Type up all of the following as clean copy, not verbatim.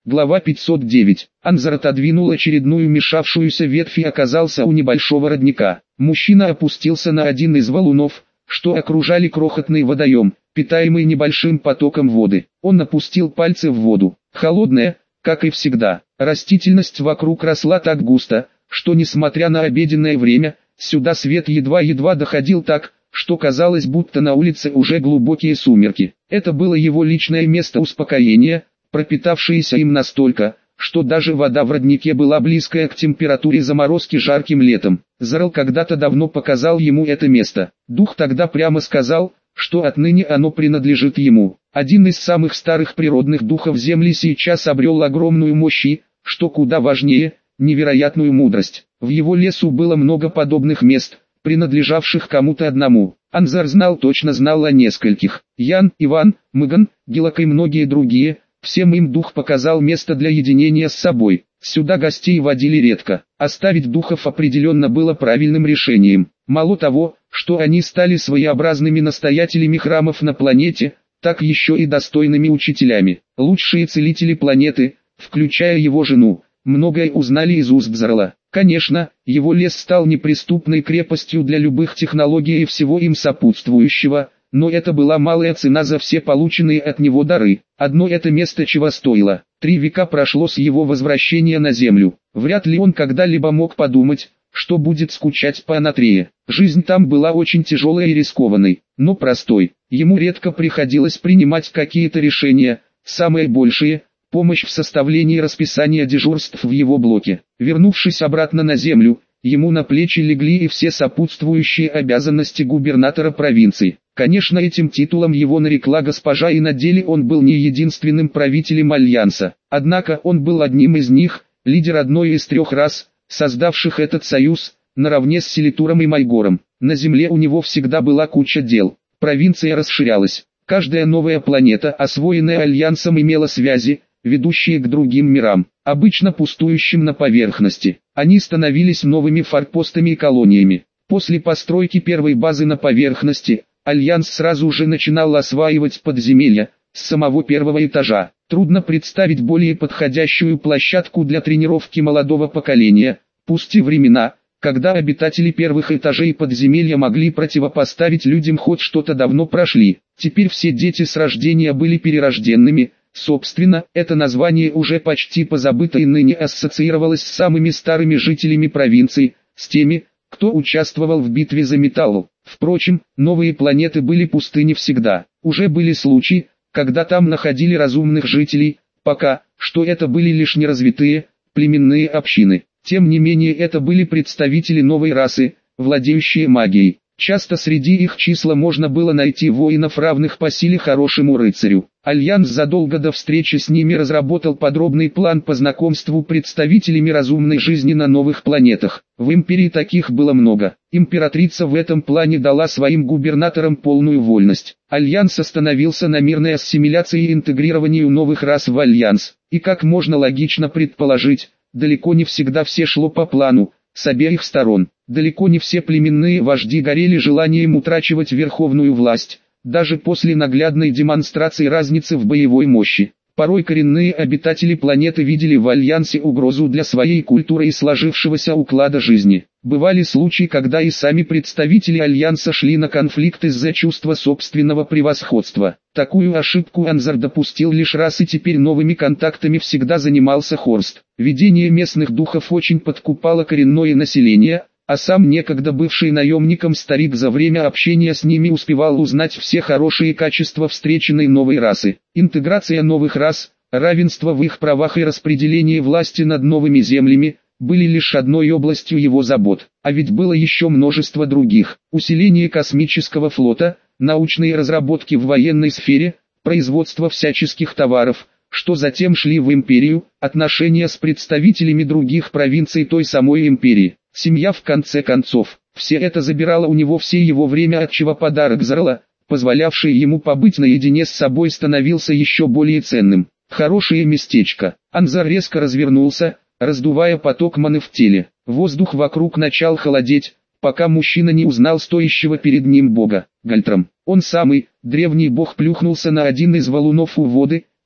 Глава 509. Анзар отодвинул очередную мешавшуюся ветвь и оказался у небольшого родника. Мужчина опустился на один из валунов, что окружали крохотный водоем, питаемый небольшим потоком воды. Он опустил пальцы в воду. Холодная, как и всегда. Растительность вокруг росла так густо, что несмотря на обеденное время, сюда свет едва-едва доходил так, что казалось, будто на улице уже глубокие сумерки. Это было его личное место успокоения, пропитавшееся им настолько, что даже вода в роднике была близкая к температуре заморозки жарким летом. Зарл когда-то давно показал ему это место. Дух тогда прямо сказал, что отныне оно принадлежит ему. Один из самых старых природных духов Земли сейчас обрел огромную мощь и, что куда важнее, невероятную мудрость. В его лесу было много подобных мест, принадлежавших кому-то одному. Анзар точно знал о нескольких. Ян, Иван, Мыган, Гилак и многие другие. Всем им дух показал место для единения с собой. Сюда гостей водили редко. Оставить духов определенно было правильным решением. Мало того, что они стали своеобразными настоятелями храмов на планете, так еще и достойными учителями. Лучшие целители планеты, включая его жену, многое узнали из уст Зарла. Конечно, его лес стал неприступной крепостью для любых технологий и всего им сопутствующего, но это была малая цена за все полученные от него дары. Одно это место чего стоило. 3 века прошло с его возвращения на Землю. Вряд ли он когда-либо мог подумать, что будет скучать по Анатрее. Жизнь там была очень тяжелой и рискованной, но простой. Ему редко приходилось принимать какие-то решения, самые большие – помощь в составлении расписания дежурств в его блоке. Вернувшись обратно на Землю, ему на плечи легли и все сопутствующие обязанности губернатора провинции. Конечно, этим титулом его нарекла госпожа, и на деле он был не единственным правителем Альянса. Однако он был одним из них, лидер одной из 3 рас, создавших этот союз, наравне с Селитуром и Майгором. На Земле у него всегда была куча дел. Провинция расширялась. Каждая новая планета, освоенная Альянсом, имела связи, ведущие к другим мирам, обычно пустующим на поверхности. Они становились новыми форпостами и колониями. После постройки первой базы на поверхности, Альянс сразу же начинал осваивать подземелья, с самого 1-го этажа. Трудно представить более подходящую площадку для тренировки молодого поколения, пусть и времена, когда обитатели первых этажей подземелья могли противопоставить людям хоть что-то давно прошли. Теперь все дети с рождения были перерожденными. Собственно, это название уже почти позабыто и ныне ассоциировалось с самыми старыми жителями провинции, с теми, кто участвовал в битве за Металлу. Впрочем, новые планеты были пусты не всегда. Уже были случаи, когда там находили разумных жителей, пока что это были лишь неразвитые, племенные общины. Тем не менее это были представители новой расы, владеющие магией. Часто среди их числа можно было найти воинов, равных по силе хорошему рыцарю. Альянс задолго до встречи с ними разработал подробный план по знакомству представителями разумной жизни на новых планетах. В империи таких было много. Императрица в этом плане дала своим губернаторам полную вольность. Альянс остановился на мирной ассимиляции и интегрированию новых рас в Альянс. И как можно логично предположить, далеко не всегда все шло по плану, с обеих сторон. Далеко не все племенные вожди горели желанием утрачивать верховную власть, даже после наглядной демонстрации разницы в боевой мощи. Порой коренные обитатели планеты видели в Альянсе угрозу для своей культуры и сложившегося уклада жизни. Бывали случаи, когда и сами представители Альянса шли на конфликт из-за чувства собственного превосходства. Такую ошибку Анзар допустил лишь раз, и теперь новыми контактами всегда занимался Хорст. Видение местных духов очень подкупало коренное население, а сам некогда бывший наемником старик за время общения с ними успевал узнать все хорошие качества встреченной новой расы. Интеграция новых рас, равенство в их правах и распределение власти над новыми землями были лишь одной областью его забот. А ведь было еще множество других. Усиление космического флота, научные разработки в военной сфере, производство всяческих товаров, что затем шли в империю, отношения с представителями других провинций той самой империи. Семья, в конце концов. Все это забирало у него все его время, отчего подарок Зарла, позволявший ему побыть наедине с собой, становился еще более ценным. Хорошее местечко. Анзар резко развернулся, раздувая поток маны в теле. Воздух вокруг начал холодеть, пока мужчина не узнал стоящего перед ним бога. Гальтрам. Он самый, древний бог, плюхнулся на один из валунов у воды,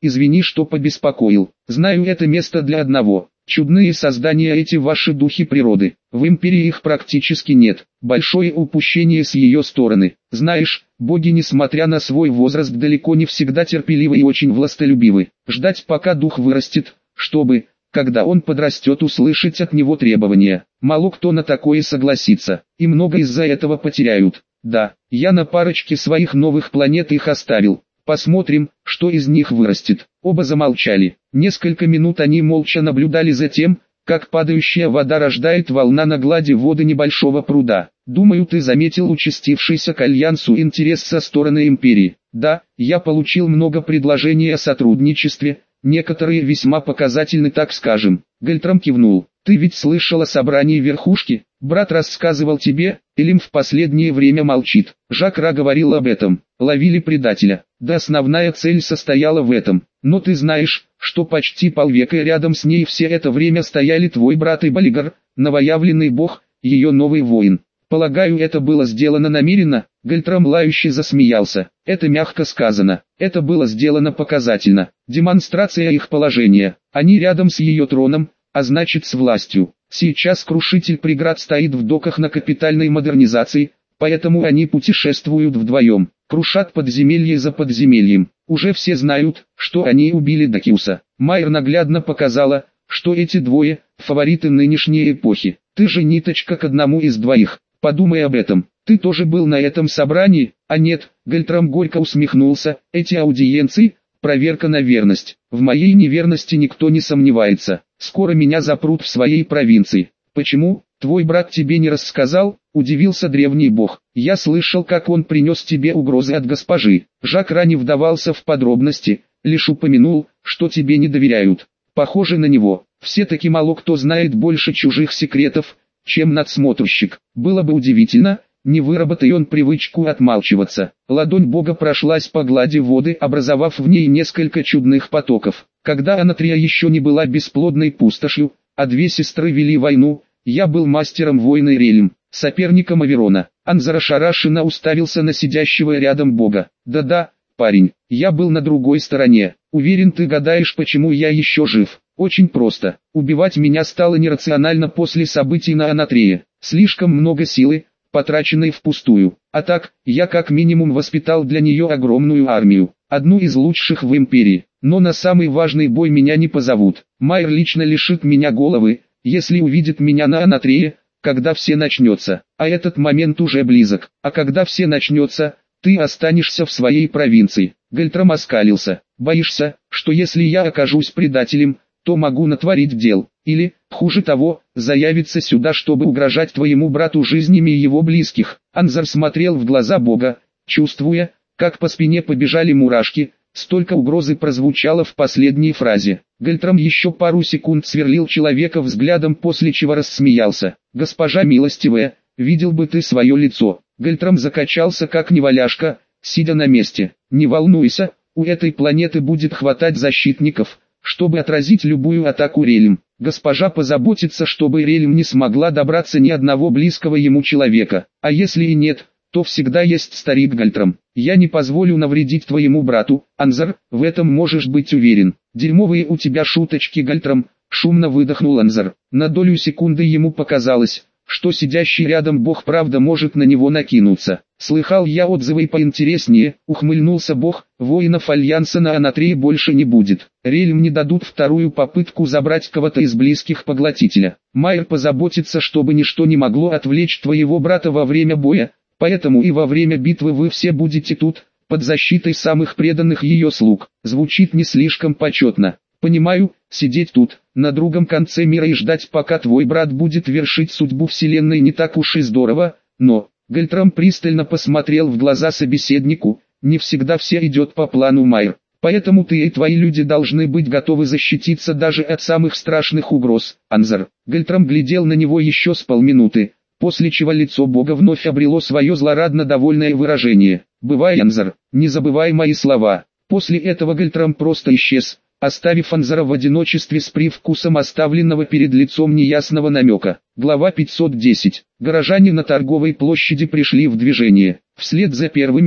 извини, что побеспокоил. Знаю, это место для одного. Чудные создания эти ваши духи природы. В империи их практически нет. Большое упущение с ее стороны. Знаешь, боги, несмотря на свой возраст, далеко не всегда терпеливы и очень властолюбивы. Ждать, пока дух вырастет, чтобы, когда он подрастет, услышать от него требования. Мало кто на такое согласится, и много из-за этого потеряют. Да, я на парочке своих новых планет их оставил. Посмотрим, что из них вырастет. Оба замолчали. Несколько минут они молча наблюдали за тем, как падающая вода рождает волна на глади воды небольшого пруда. Думаю, ты заметил участившийся к Альянсу интерес со стороны империи. Да, я получил много предложений о сотрудничестве, некоторые весьма показательны, так скажем. Гальтрам кивнул. Ты ведь слышал о собрании верхушки? Брат рассказывал тебе, Элим в последнее время молчит. Жак-Ра говорил об этом. Ловили предателя. Да, основная цель состояла в этом. Но ты знаешь, что почти полвека рядом с ней все это время стояли твой брат и Балигар, новоявленный бог, ее новый воин. Полагаю, это было сделано намеренно. Гальтрам лающе засмеялся. Это мягко сказано. Это было сделано показательно. Демонстрация их положения. Они рядом с ее троном, а значит с властью. Сейчас крушитель преград стоит в доках на капитальной модернизации, поэтому они путешествуют вдвоем, крушат подземелье за подземельем. Уже все знают, что они убили Дакиуса. Майер наглядно показала, что эти двое – фавориты нынешней эпохи. Ты же ниточка к одному из двоих. Подумай об этом. Ты тоже был на этом собрании? А нет, Гальтрам горько усмехнулся. Эти аудиенции – проверка на верность. В моей неверности никто не сомневается. Скоро меня запрут в своей провинции. Почему? Твой брат тебе не рассказал? Удивился древний бог. Я слышал, как он принес тебе угрозы от госпожи. Жак-Ра не вдавался в подробности, лишь упомянул, что тебе не доверяют. Похоже на него. Все-таки мало кто знает больше чужих секретов, чем надсмотрщик. Было бы удивительно, не выработай он привычку отмалчиваться. Ладонь бога прошлась по глади воды, образовав в ней несколько чудных потоков. Когда Анатрия еще не была бесплодной пустошью, а две сестры вели войну, я был мастером войны Релем, соперником Аверона. Анзар ошарашенно уставился на сидящего рядом бога. Да-да, парень, я был на другой стороне. Уверен, ты гадаешь, почему я еще жив. Очень просто. Убивать меня стало нерационально после событий на Анатрее. Слишком много силы, потраченной впустую. А так, я как минимум воспитал для нее огромную армию, одну из лучших в империи. Но на самый важный бой меня не позовут. Майер лично лишит меня головы, если увидит меня на Анатрее, когда все начнется. А этот момент уже близок. А когда все начнется, ты останешься в своей провинции. Гальтрам оскалился. Боишься, что если я окажусь предателем, то могу натворить дел? Или, хуже того, заявиться сюда, чтобы угрожать твоему брату жизнями его близких? Анзар смотрел в глаза бога, чувствуя, как по спине побежали мурашки. Столько угрозы прозвучало в последней фразе. Гальтрам еще пару секунд сверлил человека взглядом, после чего рассмеялся. «Госпожа милостивая, видел бы ты свое лицо». Гальтрам закачался как неваляшка, сидя на месте. «Не волнуйся, у этой планеты будет хватать защитников, чтобы отразить любую атаку Релем. Госпожа позаботится, чтобы Релем не смогла добраться ни одного близкого ему человека. А если и нет, то всегда есть старик Гальтрам. Я не позволю навредить твоему брату, Анзар, в этом можешь быть уверен». «Дерьмовые у тебя шуточки, Гальтрам», — шумно выдохнул Анзар. На долю секунды ему показалось, что сидящий рядом бог правда может на него накинуться. «Слыхал я отзывы поинтереснее», — ухмыльнулся бог. «Воинов Альянса на Анатрее больше не будет. Релем не дадут вторую попытку забрать кого-то из близких поглотителя. Майер позаботится, чтобы ничто не могло отвлечь твоего брата во время боя, поэтому и во время битвы вы все будете тут, под защитой самых преданных ее слуг». Звучит не слишком почетно. Понимаю, сидеть тут, на другом конце мира и ждать, пока твой брат будет вершить судьбу вселенной, не так уж и здорово, но... Гальтрам пристально посмотрел в глаза собеседнику. «Не всегда все идет по плану, Майер. Поэтому ты и твои люди должны быть готовы защититься даже от самых страшных угроз, Анзар». Гальтрам глядел на него еще с полминуты, после чего лицо бога вновь обрело свое злорадно довольное выражение. «Бывай, Анзар, не забывай мои слова». После этого Гальтрам просто исчез, оставив Анзара в одиночестве с привкусом оставленного перед лицом неясного намека. Глава 510. Горожане на торговой площади пришли в движение. Вслед за первыми,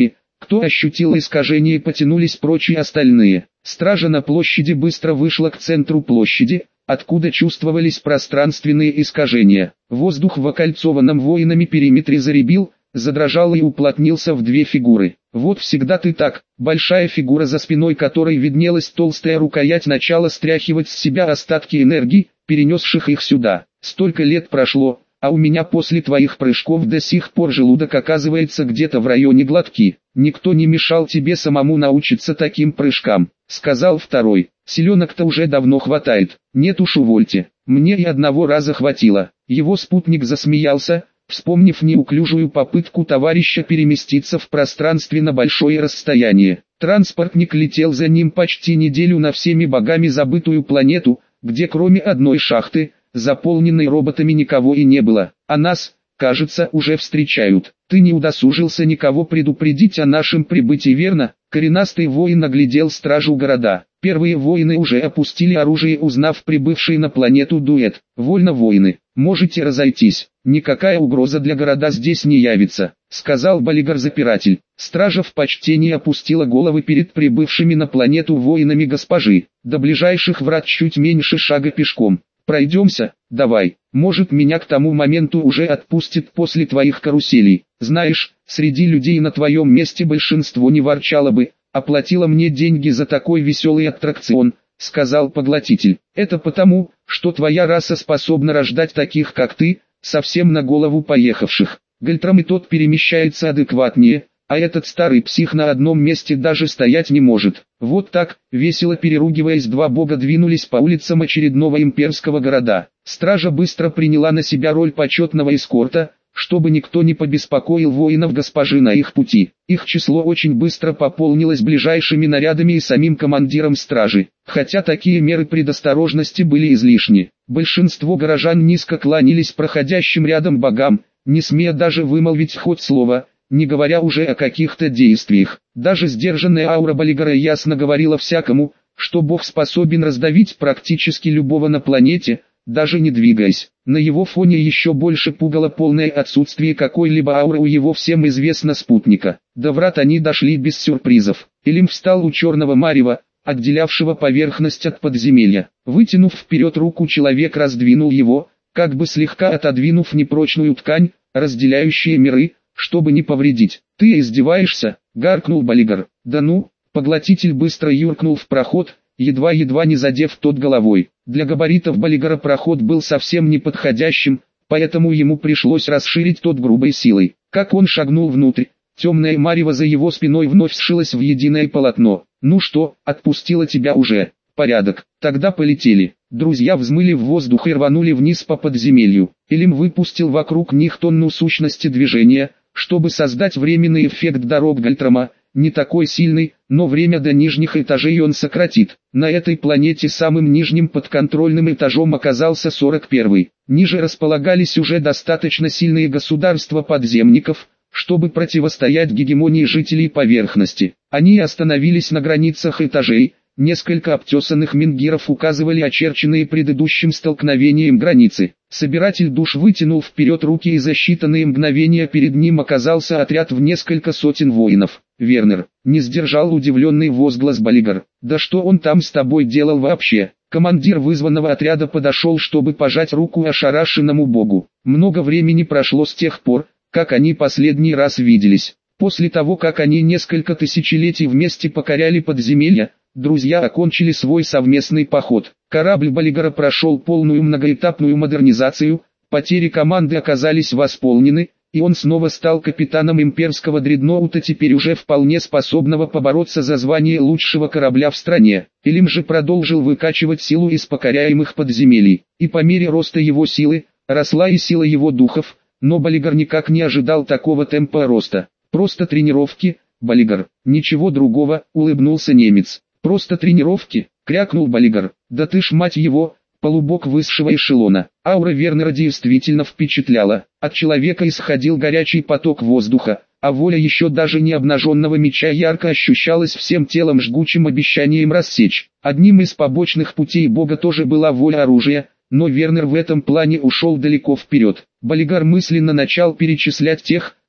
Кто ощутил искажение, потянулись прочие остальные. Стража на площади быстро вышла к центру площади, откуда чувствовались пространственные искажения. Воздух в окольцованном воинами периметре заребил, задрожал и уплотнился в две фигуры. Вот всегда ты так, большая фигура, за спиной которой виднелась толстая рукоять, начала стряхивать с себя остатки энергии, перенесших их сюда. Столько лет прошло, а у меня после твоих прыжков до сих пор желудок оказывается где-то в районе глотки. Никто не мешал тебе самому научиться таким прыжкам, сказал второй. Селенок-то уже давно хватает. Нет уж, увольте. Мне и одного раза хватило. Его спутник засмеялся, вспомнив неуклюжую попытку товарища переместиться в пространстве на большое расстояние. Транспортник летел за ним почти неделю на всеми богами забытую планету, где кроме одной шахты, заполненной роботами, никого и не было. А нас, кажется, уже встречают. Ты не удосужился никого предупредить о нашем прибытии, верно? Коренастый воин оглядел стражу города. Первые воины уже опустили оружие, узнав прибывший на планету дуэт. Вольно, воины, можете разойтись. Никакая угроза для города здесь не явится, сказал Балигар-запиратель. Стража в почтении опустила головы перед прибывшими на планету воинами госпожи. До ближайших врат чуть меньше шага пешком. Пройдемся, давай, может меня к тому моменту уже отпустит после твоих каруселей. Знаешь, среди людей на твоем месте большинство не ворчало бы, оплатила мне деньги за такой веселый аттракцион, сказал поглотитель. Это потому, что твоя раса способна рождать таких, как ты, совсем на голову поехавших. Гальтрам и тот перемещается адекватнее, а этот старый псих на одном месте даже стоять не может. Вот так, весело переругиваясь, два бога двинулись по улицам очередного имперского города. Стража быстро приняла на себя роль почетного эскорта, чтобы никто не побеспокоил воинов госпожи на их пути. Их число очень быстро пополнилось ближайшими нарядами и самим командиром стражи, хотя такие меры предосторожности были излишни. Большинство горожан низко кланялись проходящим рядом богам, не смея даже вымолвить хоть слово, не говоря уже о каких-то действиях. Даже сдержанная аура Балигара ясно говорила всякому, что бог способен раздавить практически любого на планете, даже не двигаясь. На его фоне еще больше пугало полное отсутствие какой-либо ауры у его всем известно спутника. До врат они дошли без сюрпризов. Элим встал у черного марева, отделявшего поверхность от подземелья. Вытянув вперед руку, человек раздвинул его, как бы слегка отодвинув непрочную ткань, разделяющую миры, чтобы не повредить. «Ты издеваешься?» — гаркнул Балигар. «Да ну!» Поглотитель быстро юркнул в проход, едва не задев тот головой. Для габаритов Балигара проход был совсем неподходящим, поэтому ему пришлось расширить тот грубой силой. Как он шагнул внутрь, темное марево за его спиной вновь сшилось в единое полотно. «Ну что, отпустила тебя уже? Порядок, тогда полетели». Друзья взмыли в воздух и рванули вниз по подземелью. Элим выпустил вокруг них тонну сущности движения, чтобы создать временный эффект дорог Гальтрама, не такой сильный, но время до нижних этажей он сократит. На этой планете самым нижним подконтрольным этажом оказался 41-й. Ниже располагались уже достаточно сильные государства подземников, чтобы противостоять гегемонии жителей поверхности. Они остановились на границах этажей. Несколько обтесанных менгиров указывали очерченные предыдущим столкновением границы. Собиратель душ вытянул вперед руки, и за считанные мгновения перед ним оказался отряд в несколько сотен воинов. «Вернер», — не сдержал удивленный возглас Балигар. «Да что он там с тобой делал вообще?» Командир вызванного отряда подошел, чтобы пожать руку ошарашенному богу. Много времени прошло с тех пор, как они последний раз виделись. После того, как они несколько тысячелетий вместе покоряли подземелья, друзья окончили свой совместный поход. Корабль Балигара прошел полную многоэтапную модернизацию, потери команды оказались восполнены, и он снова стал капитаном имперского дредноута, теперь уже вполне способного побороться за звание лучшего корабля в стране. Элим же продолжил выкачивать силу из покоряемых подземелий, и по мере роста его силы, росла и сила его духов, но Балигар никак не ожидал такого темпа роста. «Просто тренировки, Балигар, ничего другого», — улыбнулся немец. «Просто тренировки», — крякнул Балигар. «Да ты ж, мать его, полубог высшего эшелона». Аура Вернера действительно впечатляла. От человека исходил горячий поток воздуха, а воля еще даже не обнаженного меча ярко ощущалась всем телом, жгучим обещанием рассечь. Одним из побочных путей бога тоже была воля оружия, но Вернер в этом плане ушел далеко вперед. Балигар мысленно начал перечислять тех,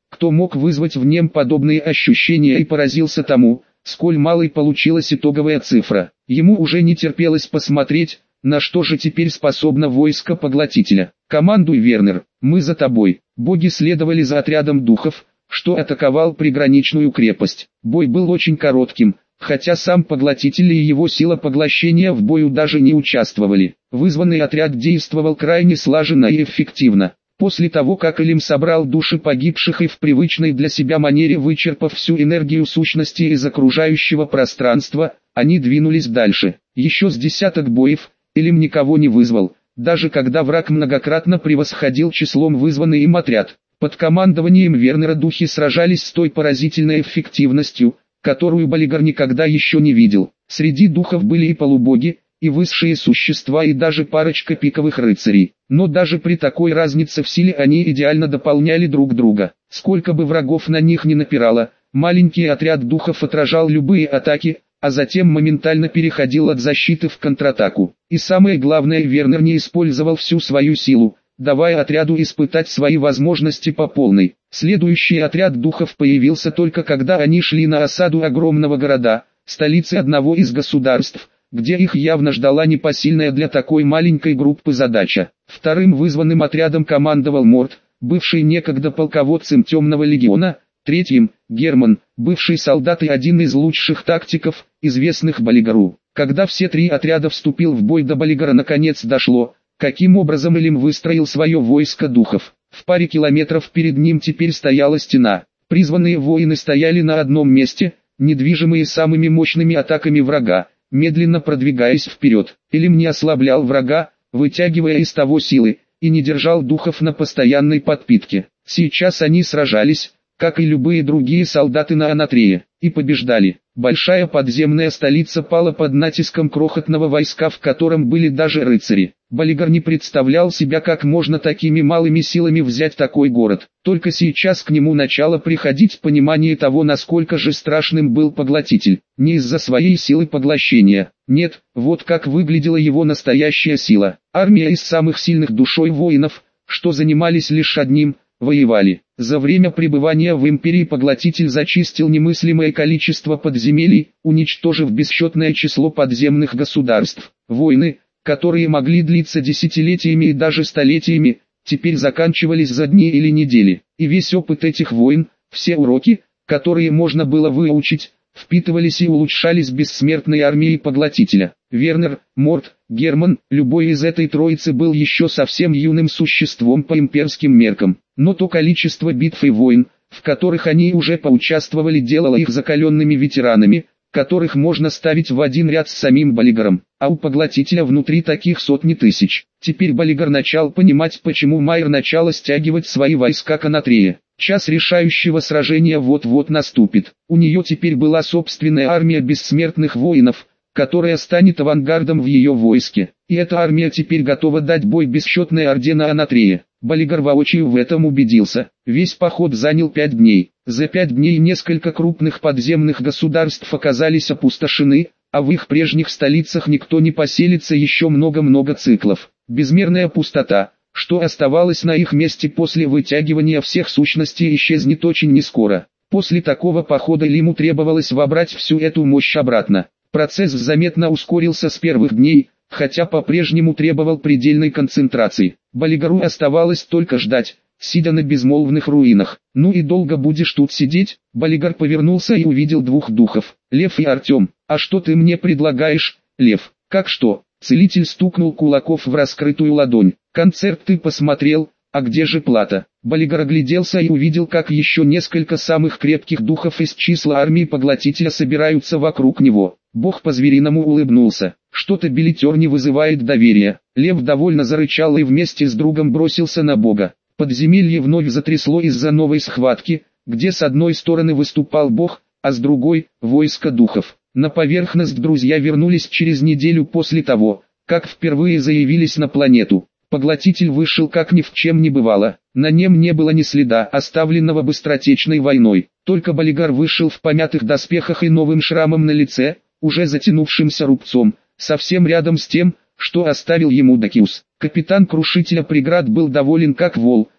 кто мог вызвать в нем подобные ощущения, и поразился тому, сколь малой получилась итоговая цифра. Ему уже не терпелось посмотреть, на что же теперь способно войско Поглотителя. «Командуй, Вернер, мы за тобой». Боги следовали за отрядом духов, что атаковал приграничную крепость. Бой был очень коротким, хотя сам Поглотитель и его сила поглощения в бою даже не участвовали. Вызванный отряд действовал крайне слаженно и эффективно. После того, как Элим собрал души погибших и в привычной для себя манере вычерпав всю энергию сущности из окружающего пространства, они двинулись дальше. Еще с десяток боев Элим никого не вызвал, даже когда враг многократно превосходил числом вызванный им отряд. Под командованием Вернера духи сражались с той поразительной эффективностью, которую Балигар никогда еще не видел. Среди духов были и полубоги, и высшие существа, и даже парочка пиковых рыцарей. Но даже при такой разнице в силе они идеально дополняли друг друга. Сколько бы врагов на них ни напирало, маленький отряд духов отражал любые атаки, а затем моментально переходил от защиты в контратаку. И самое главное, Вернер не использовал всю свою силу, давая отряду испытать свои возможности по полной. Следующий отряд духов появился только когда они шли на осаду огромного города, столицы одного из государств, где их явно ждала непосильная для такой маленькой группы задача. Вторым вызванным отрядом командовал Морт, бывший некогда полководцем Темного легиона. Третьим – Герман, бывший солдат и один из лучших тактиков, известных Балигару. Когда все три отряда вступил в бой, до Балигара наконец дошло, каким образом Элим выстроил свое войско духов. В паре километров перед ним теперь стояла стена. Призванные воины стояли на одном месте, недвижимые самыми мощными атаками врага, медленно продвигаясь вперед. Элим не ослаблял врага, вытягивая из того силы, и не держал духов на постоянной подпитке. Сейчас они сражались, как и любые другие солдаты на Анатрее, и побеждали. Большая подземная столица пала под натиском крохотного войска, в котором были даже рыцари. Балигар не представлял себя, как можно такими малыми силами взять такой город. Только сейчас к нему начало приходить понимание того, насколько же страшным был Поглотитель. Не из-за своей силы поглощения. Нет, вот как выглядела его настоящая сила. Армия из самых сильных душой воинов, что занимались лишь одним – воевали. За время пребывания в империи Поглотитель зачистил немыслимое количество подземелий, уничтожив бесчетное число подземных государств. Войны, которые могли длиться десятилетиями и даже столетиями, теперь заканчивались за дни или недели. И весь опыт этих войн, все уроки, которые можно было выучить, впитывались и улучшались бессмертной армией Поглотителя. Вернер, Морт, Герман, любой из этой троицы был еще совсем юным существом по имперским меркам. Но то количество битв и войн, в которых они уже поучаствовали, делало их закаленными ветеранами, которых можно ставить в один ряд с самим Балигаром. А у Поглотителя внутри таких сотни тысяч. Теперь Балигар начал понимать, почему Майер начала стягивать свои войска к Анатрее. Час решающего сражения вот-вот наступит. У нее теперь была собственная армия бессмертных воинов, которая станет авангардом в ее войске. И эта армия теперь готова дать бой бесчетной орде на Анатрее. Балигар воочию в этом убедился. Весь поход занял 5 дней. За 5 дней несколько крупных подземных государств оказались опустошены, а в их прежних столицах никто не поселится еще много-много циклов. Безмерная пустота, что оставалось на их месте после вытягивания всех сущностей, исчезнет очень нескоро. После такого похода Элиму требовалось вобрать всю эту мощь обратно. Процесс заметно ускорился с первых дней, хотя по-прежнему требовал предельной концентрации. Балигару оставалось только ждать, сидя на безмолвных руинах. «Ну и долго будешь тут сидеть?» Балигар повернулся и увидел двух духов, Лев и Артем. «А что ты мне предлагаешь, Лев?» «Как что?» Целитель стукнул кулаков в раскрытую ладонь. «Концерт ты посмотрел, а где же плата?» Балигар огляделся и увидел, как еще несколько самых крепких духов из числа армии Поглотителя собираются вокруг него. Бог по-звериному улыбнулся. Что-то билетер не вызывает доверия. Лев довольно зарычал и вместе с другом бросился на Бога. Подземелье вновь затрясло из-за новой схватки, где с одной стороны выступал Бог, а с другой – войско духов. На поверхность друзья вернулись через неделю после того, как впервые заявились на планету. Поглотитель вышел как ни в чем не бывало. На нем не было ни следа, оставленного быстротечной войной. Только Балигар вышел в помятых доспехах и новым шрамом на лице, уже затянувшимся рубцом, совсем рядом с тем, что оставил ему Дакиус. Капитан Крушителя преград был доволен как вол,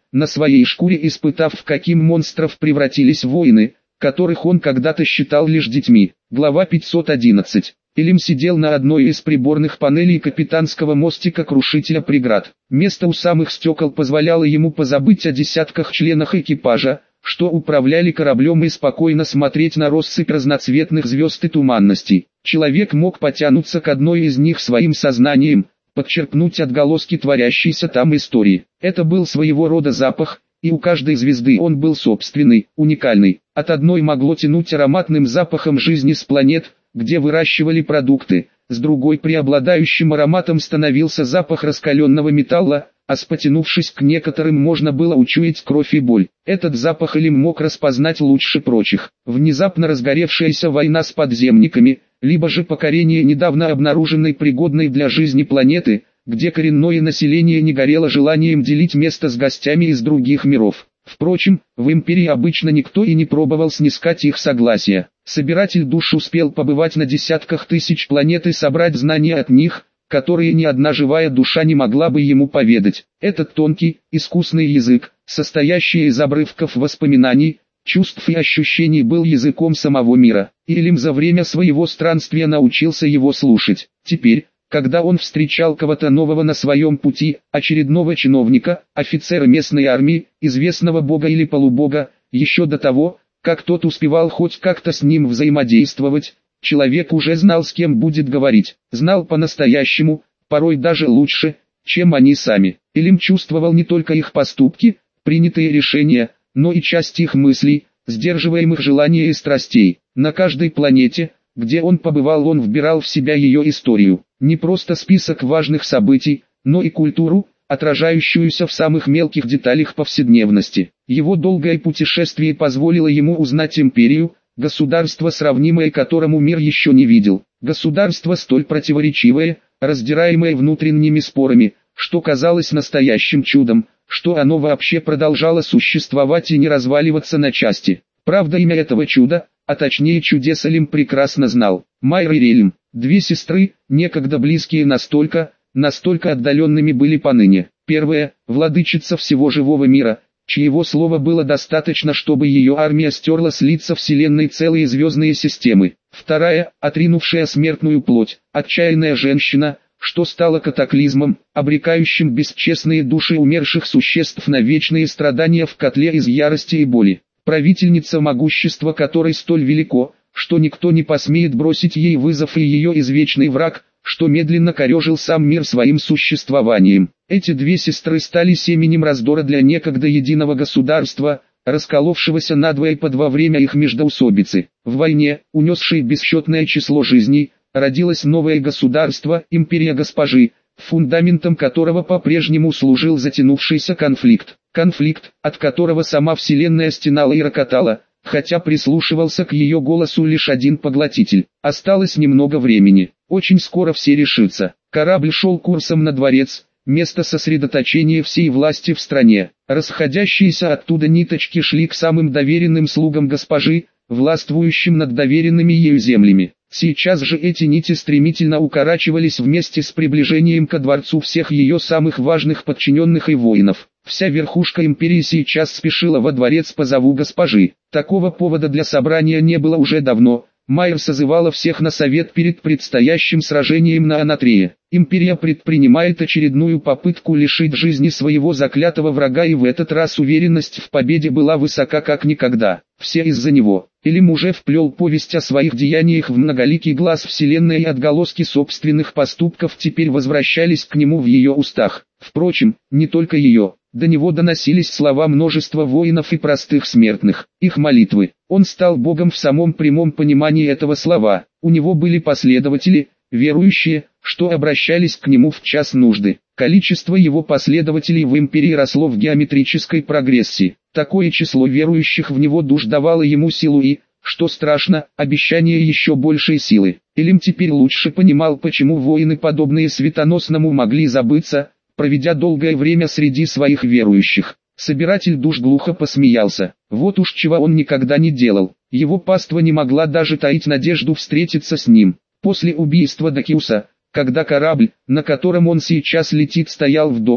на своей шкуре испытав, в каким монстров превратились воины, которых он когда-то считал лишь детьми. Глава 511. Илим сидел на одной из приборных панелей капитанского мостика крушителя преград. Место у самых стекол позволяло ему позабыть о десятках членах экипажа, что управляли кораблем, и спокойно смотреть на россыпь разноцветных звезд и туманностей. Человек мог потянуться к одной из них своим сознанием, подчеркнуть отголоски творящейся там истории. Это был своего рода запах, и у каждой звезды он был собственный, уникальный. От одной могло тянуть ароматным запахом жизни с планет, где выращивали продукты, с другой преобладающим ароматом становился запах раскаленного металла, а потянувшись к некоторым можно было учуять кровь и боль. Этот запах Илим мог распознать лучше прочих. Внезапно разгоревшаяся война с подземниками, либо же покорение недавно обнаруженной пригодной для жизни планеты, где коренное население не горело желанием делить место с гостями из других миров. Впрочем, в Империи обычно никто и не пробовал снискать их согласия. Собиратель душ успел побывать на десятках тысяч планет и собрать знания от них, которые ни одна живая душа не могла бы ему поведать. Этот тонкий, искусный язык, состоящий из обрывков воспоминаний, чувств и ощущений, был языком самого мира. Илим за время своего странствия научился его слушать. Теперь, когда он встречал кого-то нового на своем пути, очередного чиновника, офицера местной армии, известного бога или полубога, еще до того, как тот успевал хоть как-то с ним взаимодействовать, человек уже знал, с кем будет говорить, знал по-настоящему, порой даже лучше, чем они сами. Илим чувствовал не только их поступки, принятые решения, но и часть их мыслей, сдерживаемых желаний и страстей. На каждой планете, где он побывал, он вбирал в себя ее историю. Не просто список важных событий, но и культуру, отражающуюся в самых мелких деталях повседневности. Его долгое путешествие позволило ему узнать империю, государство, сравнимое которому мир еще не видел. Государство столь противоречивое, раздираемое внутренними спорами, что казалось настоящим чудом, что оно вообще продолжало существовать и не разваливаться на части. Правда, имя этого чуда, а точнее чудес, Илим прекрасно знал. Майра и Рельм, две сестры, некогда близкие настолько отдаленными были поныне. Первая, владычица всего живого мира, чьего слова было достаточно, чтобы ее армия стерла с лица вселенной целые звездные системы. Вторая, отринувшая смертную плоть, отчаянная женщина, что стало катаклизмом, обрекающим бесчестные души умерших существ на вечные страдания в котле из ярости и боли. Правительница, могущества которой столь велико, что никто не посмеет бросить ей вызов, и ее извечный враг, что медленно корежил сам мир своим существованием. Эти две сестры стали семенем раздора для некогда единого государства, расколовшегося надвое во время их междоусобицы. В войне, унесшей бесчетное число жизней, родилось новое государство, империя госпожи, фундаментом которого по-прежнему служил затянувшийся конфликт. Конфликт, от которого сама вселенная стенала и рокотала, хотя прислушивался к ее голосу лишь один поглотитель. Осталось немного времени, очень скоро все решится. Корабль шел курсом на дворец, место сосредоточения всей власти в стране. Расходящиеся оттуда ниточки шли к самым доверенным слугам госпожи, властвующим над доверенными ею землями. Сейчас же эти нити стремительно укорачивались вместе с приближением ко дворцу всех ее самых важных подчиненных и воинов. Вся верхушка империи сейчас спешила во дворец по зову госпожи. Такого повода для собрания не было уже давно. Майер созывала всех на совет перед предстоящим сражением на Анатрее. Империя предпринимает очередную попытку лишить жизни своего заклятого врага, и в этот раз уверенность в победе была высока как никогда. Все из-за него. Илим уже вплел повесть о своих деяниях в многоликий глаз вселенной, и отголоски собственных поступков теперь возвращались к нему в ее устах. Впрочем, не только ее. До него доносились слова множества воинов и простых смертных, их молитвы. Он стал богом в самом прямом понимании этого слова. У него были последователи, верующие, что обращались к нему в час нужды. Количество его последователей в империи росло в геометрической прогрессии. Такое число верующих в него душ давало ему силу и, что страшно, обещание еще большей силы. Илим теперь лучше понимал, почему воины, подобные Светоносному, могли забыться, проведя долгое время среди своих верующих. Собиратель душ глухо посмеялся. Вот уж чего он никогда не делал. Его паства не могла даже таить надежду встретиться с ним. После убийства Дакиуса, когда корабль, на котором он сейчас летит, стоял в доках,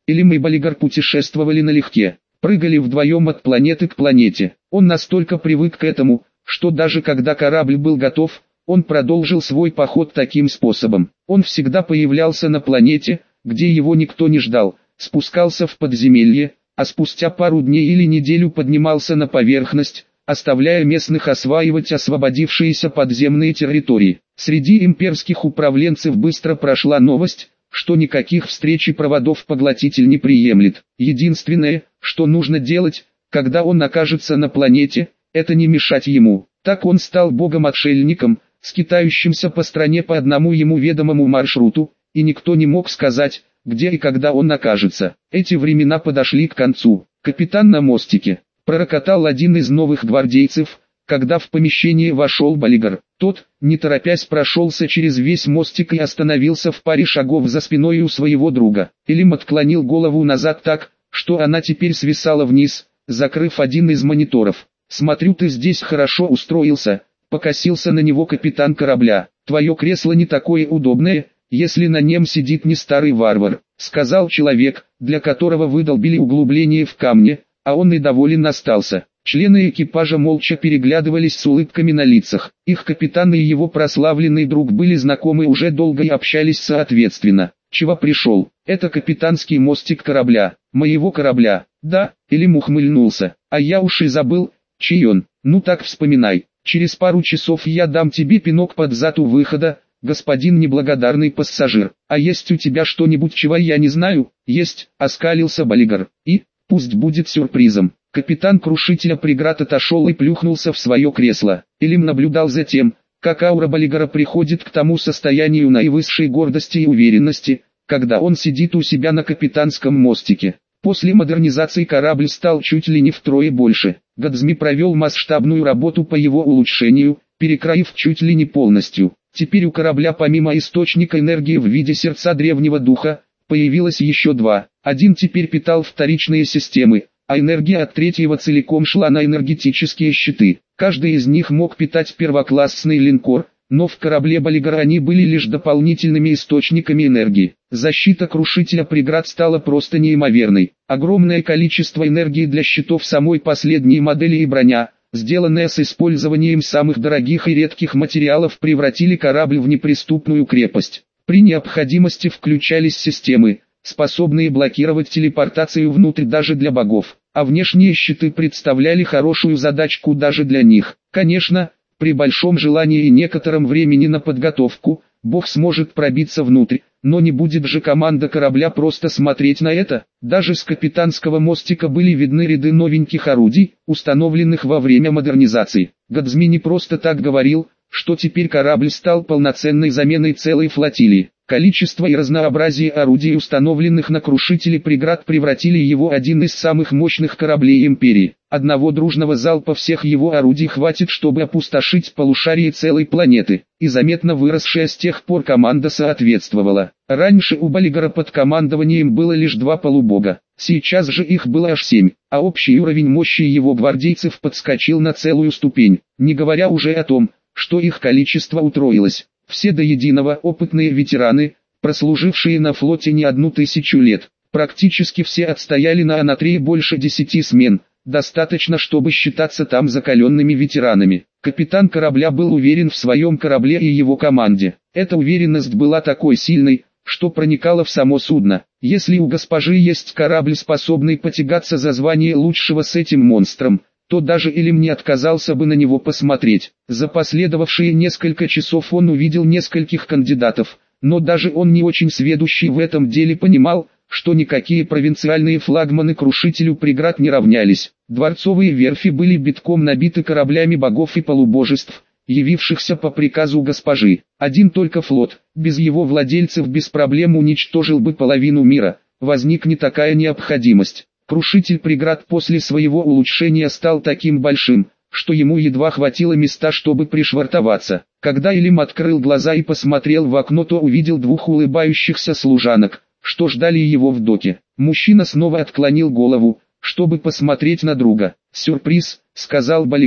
Илим и Балигар путешествовали налегке, прыгали вдвоем от планеты к планете. Он настолько привык к этому, что даже когда корабль был готов, он продолжил свой поход таким способом. Он всегда появлялся на планете, где его никто не ждал, спускался в подземелье, а спустя пару дней или неделю поднимался на поверхность, оставляя местных осваивать освободившиеся подземные территории. Среди имперских управленцев быстро прошла новость, что никаких встреч и проводов поглотитель не приемлет. Единственное, что нужно делать, когда он окажется на планете, это не мешать ему. Так он стал богом-отшельником, скитающимся по стране по одному ему ведомому маршруту, и никто не мог сказать, где и когда он окажется. Эти времена подошли к концу. Капитан на мостике. Пророкотал один из новых гвардейцев, когда в помещение вошел Балигар. Тот, не торопясь, прошелся через весь мостик и остановился в паре шагов за спиной у своего друга. Илим отклонил голову назад так, что она теперь свисала вниз, закрыв один из мониторов. «Смотрю, ты здесь хорошо устроился», — покосился на него капитан корабля. «Твое кресло не такое удобное, если на нем сидит не старый варвар», — сказал человек, для которого выдолбили углубление в камне, а он и доволен остался. Члены экипажа молча переглядывались с улыбками на лицах. Их капитан и его прославленный друг были знакомы уже долго и общались соответственно. «Чего пришел? Это капитанский мостик корабля. Моего корабля». «Да», — Илим ухмыльнулся. «А я уж и забыл, чей он. Ну так вспоминай. Через пару часов я дам тебе пинок под зад у выхода, господин неблагодарный пассажир. А есть у тебя что-нибудь, чего я не знаю?» «Есть», — оскалился Балигар. «И, пусть будет сюрпризом». Капитан крушителя преград отошел и плюхнулся в свое кресло. Илим наблюдал за тем, как аура Балигара приходит к тому состоянию наивысшей гордости и уверенности, когда он сидит у себя на капитанском мостике. После модернизации корабль стал чуть ли не втрое больше. Гадзми провел масштабную работу по его улучшению, перекроив чуть ли не полностью. Теперь у корабля помимо источника энергии в виде сердца древнего духа, появилось еще два. Один теперь питал вторичные системы, а энергия от третьего целиком шла на энергетические щиты. Каждый из них мог питать первоклассный линкор, но в корабле Балигара они были лишь дополнительными источниками энергии. Защита крушителя преград стала просто неимоверной. Огромное количество энергии для щитов самой последней модели и броня, сделанная с использованием самых дорогих и редких материалов, превратили корабль в неприступную крепость. При необходимости включались системы, способные блокировать телепортацию внутрь даже для богов, а внешние щиты представляли хорошую задачку даже для них. Конечно, при большом желании и некотором времени на подготовку, бог сможет пробиться внутрь, но не будет же команда корабля просто смотреть на это. Даже с капитанского мостика были видны ряды новеньких орудий, установленных во время модернизации. Гадзми не просто так говорил, что теперь корабль стал полноценной заменой целой флотилии. Количество и разнообразие орудий, установленных на крушителе преград, превратили его в один из самых мощных кораблей империи. Одного дружного залпа всех его орудий хватит, чтобы опустошить полушарие целой планеты, и заметно выросшая с тех пор команда соответствовала. Раньше у Балигара под командованием было лишь 2 полубога, сейчас же их было аж 7, а общий уровень мощи его гвардейцев подскочил на целую ступень, не говоря уже о том, что их количество утроилось. Все до единого опытные ветераны, прослужившие на флоте не 1000 лет. Практически все отстояли на Анатрее больше 10 смен, достаточно, чтобы считаться там закаленными ветеранами. Капитан корабля был уверен в своем корабле и его команде. Эта уверенность была такой сильной, что проникала в само судно. Если у госпожи есть корабль, способный потягаться за звание лучшего с этим монстром, то даже Илим не отказался бы на него посмотреть. За последовавшие несколько часов он увидел нескольких кандидатов, но даже он, не очень сведущий в этом деле, понимал, что никакие провинциальные флагманы крушителю преград не равнялись. Дворцовые верфи были битком набиты кораблями богов и полубожеств, явившихся по приказу госпожи. Один только флот, без его владельцев, без проблем уничтожил бы половину мира. Возникнет такая необходимость. Крушитель преград после своего улучшения стал таким большим, что ему едва хватило места, чтобы пришвартоваться. Когда Илим открыл глаза и посмотрел в окно, то увидел 2 улыбающихся служанок, что ждали его в доке. Мужчина снова отклонил голову, чтобы посмотреть на друга. «Сюрприз», — сказал Балигар,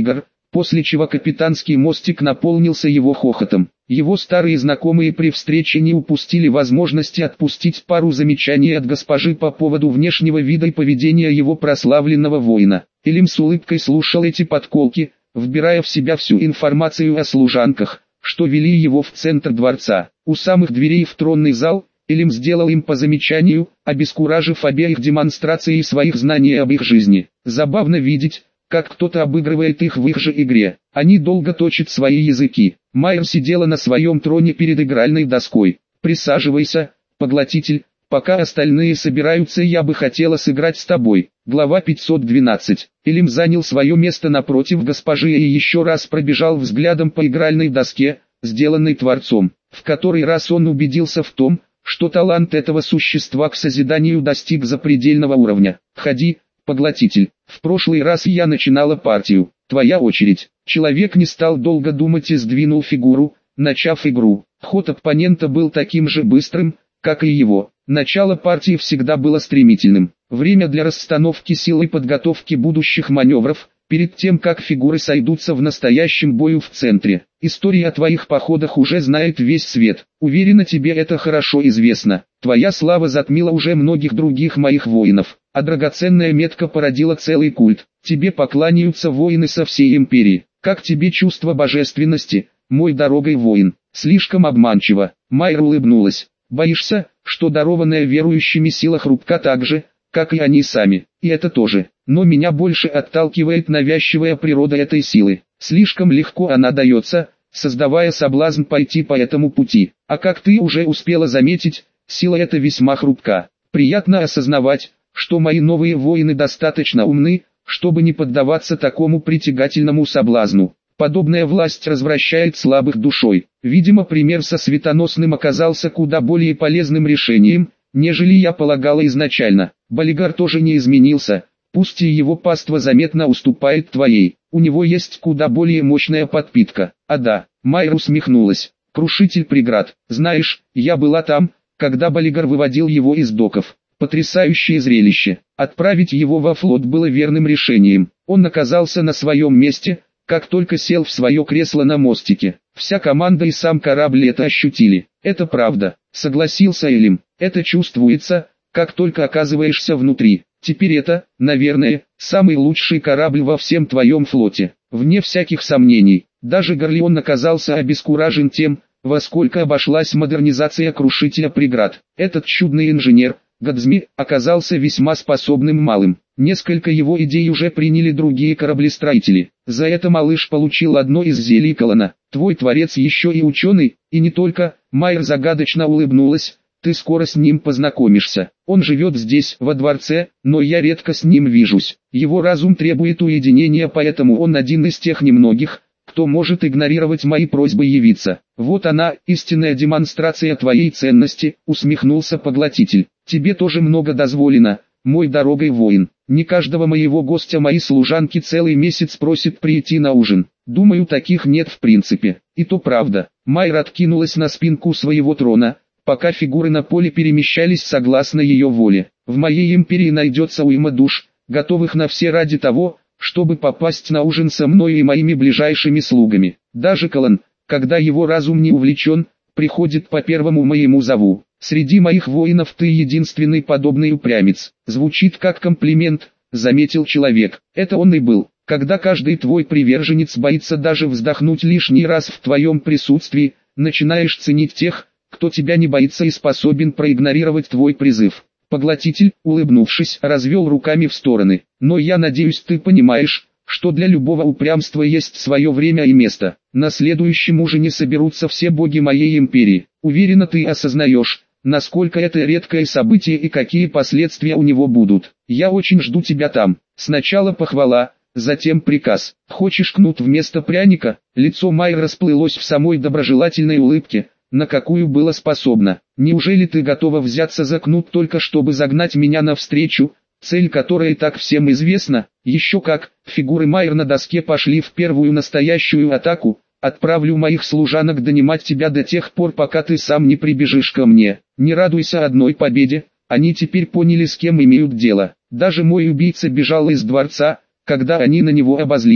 после чего капитанский мостик наполнился его хохотом. Его старые знакомые при встрече не упустили возможности отпустить пару замечаний от госпожи по поводу внешнего вида и поведения его прославленного воина. Элим с улыбкой слушал эти подколки, вбирая в себя всю информацию о служанках, что вели его в центр дворца. У самых дверей в тронный зал Элим сделал им по замечанию, обескуражив обеих демонстрацией своих знаний об их жизни. Забавно видеть, как кто-то обыгрывает их в их же игре. Они долго точат свои языки. Майер сидела на своем троне перед игральной доской. «Присаживайся, поглотитель, пока остальные собираются, я бы хотела сыграть с тобой». Глава 512. Элим занял свое место напротив госпожи и еще раз пробежал взглядом по игральной доске, сделанной Творцом. В который раз он убедился в том, что талант этого существа к созиданию достиг запредельного уровня. «Ходи, поглотитель, в прошлый раз я начинала партию, твоя очередь». Человек не стал долго думать и сдвинул фигуру, начав игру. Ход оппонента был таким же быстрым, как и его. Начало партии всегда было стремительным. Время для расстановки сил и подготовки будущих маневров, перед тем как фигуры сойдутся в настоящем бою в центре. История о твоих походах уже знает весь свет. Уверена, тебе это хорошо известно. Твоя слава затмила уже многих других моих воинов, а драгоценная метка породила целый культ. Тебе покланяются воины со всей империи. Как тебе чувство божественности, мой дорогой воин? Слишком обманчиво. Майер улыбнулась. Боишься, что дарованная верующими сила хрупка так же, как и они сами? И это тоже. Но меня больше отталкивает навязчивая природа этой силы. Слишком легко она дается, создавая соблазн пойти по этому пути. А как ты уже успела заметить, сила эта весьма хрупка. Приятно осознавать, что мои новые воины достаточно умны, чтобы не поддаваться такому притягательному соблазну. Подобная власть развращает слабых душой. Видимо, пример со Светоносным оказался куда более полезным решением, нежели я полагала изначально. Балигар тоже не изменился, пусть и его паства заметно уступает твоей. У него есть куда более мощная подпитка. А да, Майер усмехнулась. Крушитель преград. Знаешь, я была там, когда Балигар выводил его из доков. Потрясающее зрелище. Отправить его во флот было верным решением. Он оказался на своем месте, как только сел в свое кресло на мостике. Вся команда и сам корабль это ощутили. Это правда, согласился Элим. Это чувствуется, как только оказываешься внутри. Теперь это, наверное, самый лучший корабль во всем твоем флоте. Вне всяких сомнений. Даже Горлеон оказался обескуражен тем, во сколько обошлась модернизация крушителя преград. Этот чудный инженер, Гадзми, оказался весьма способным малым. Несколько его идей уже приняли другие кораблестроители. За это малыш получил одно из зелий Колана. Твой творец еще и ученый, и не только. Майер загадочно улыбнулась. Ты скоро с ним познакомишься. Он живет здесь, во дворце, но я редко с ним вижусь. Его разум требует уединения, поэтому он один из тех немногих, кто может игнорировать мои просьбы явиться. Вот она, истинная демонстрация твоей ценности, усмехнулся поглотитель. Тебе тоже много дозволено, мой дорогой воин. Не каждого моего гостя мои служанки целый месяц просят прийти на ужин. Думаю, таких нет в принципе. И то правда. Майер откинулась на спинку своего трона, пока фигуры на поле перемещались согласно ее воле. В моей империи найдется уйма душ, готовых на все ради того, чтобы попасть на ужин со мной и моими ближайшими слугами. Даже Колан, когда его разум не увлечен, приходит по первому моему зову. Среди моих воинов ты единственный подобный упрямец. Звучит как комплимент, заметил человек. Это он и был. Когда каждый твой приверженец боится даже вздохнуть лишний раз в твоем присутствии, начинаешь ценить тех, кто тебя не боится и способен проигнорировать твой призыв. Поглотитель, улыбнувшись, развел руками в стороны. Но я надеюсь, ты понимаешь, что для любого упрямства есть свое время и место. На следующем ужине соберутся все боги моей империи. Уверена, ты осознаешь, насколько это редкое событие и какие последствия у него будут. Я очень жду тебя там. Сначала похвала, затем приказ. Хочешь кнут вместо пряника? Лицо Майи расплылось в самой доброжелательной улыбке, на какую было способна. Неужели ты готова взяться за кнут только чтобы загнать меня навстречу, цель которой и так всем известна? Еще как. Фигуры Майер на доске пошли в первую настоящую атаку. Отправлю моих служанок донимать тебя до тех пор, пока ты сам не прибежишь ко мне. Не радуйся одной победе, они теперь поняли, с кем имеют дело. Даже мой убийца бежал из дворца, когда они на него обозлились.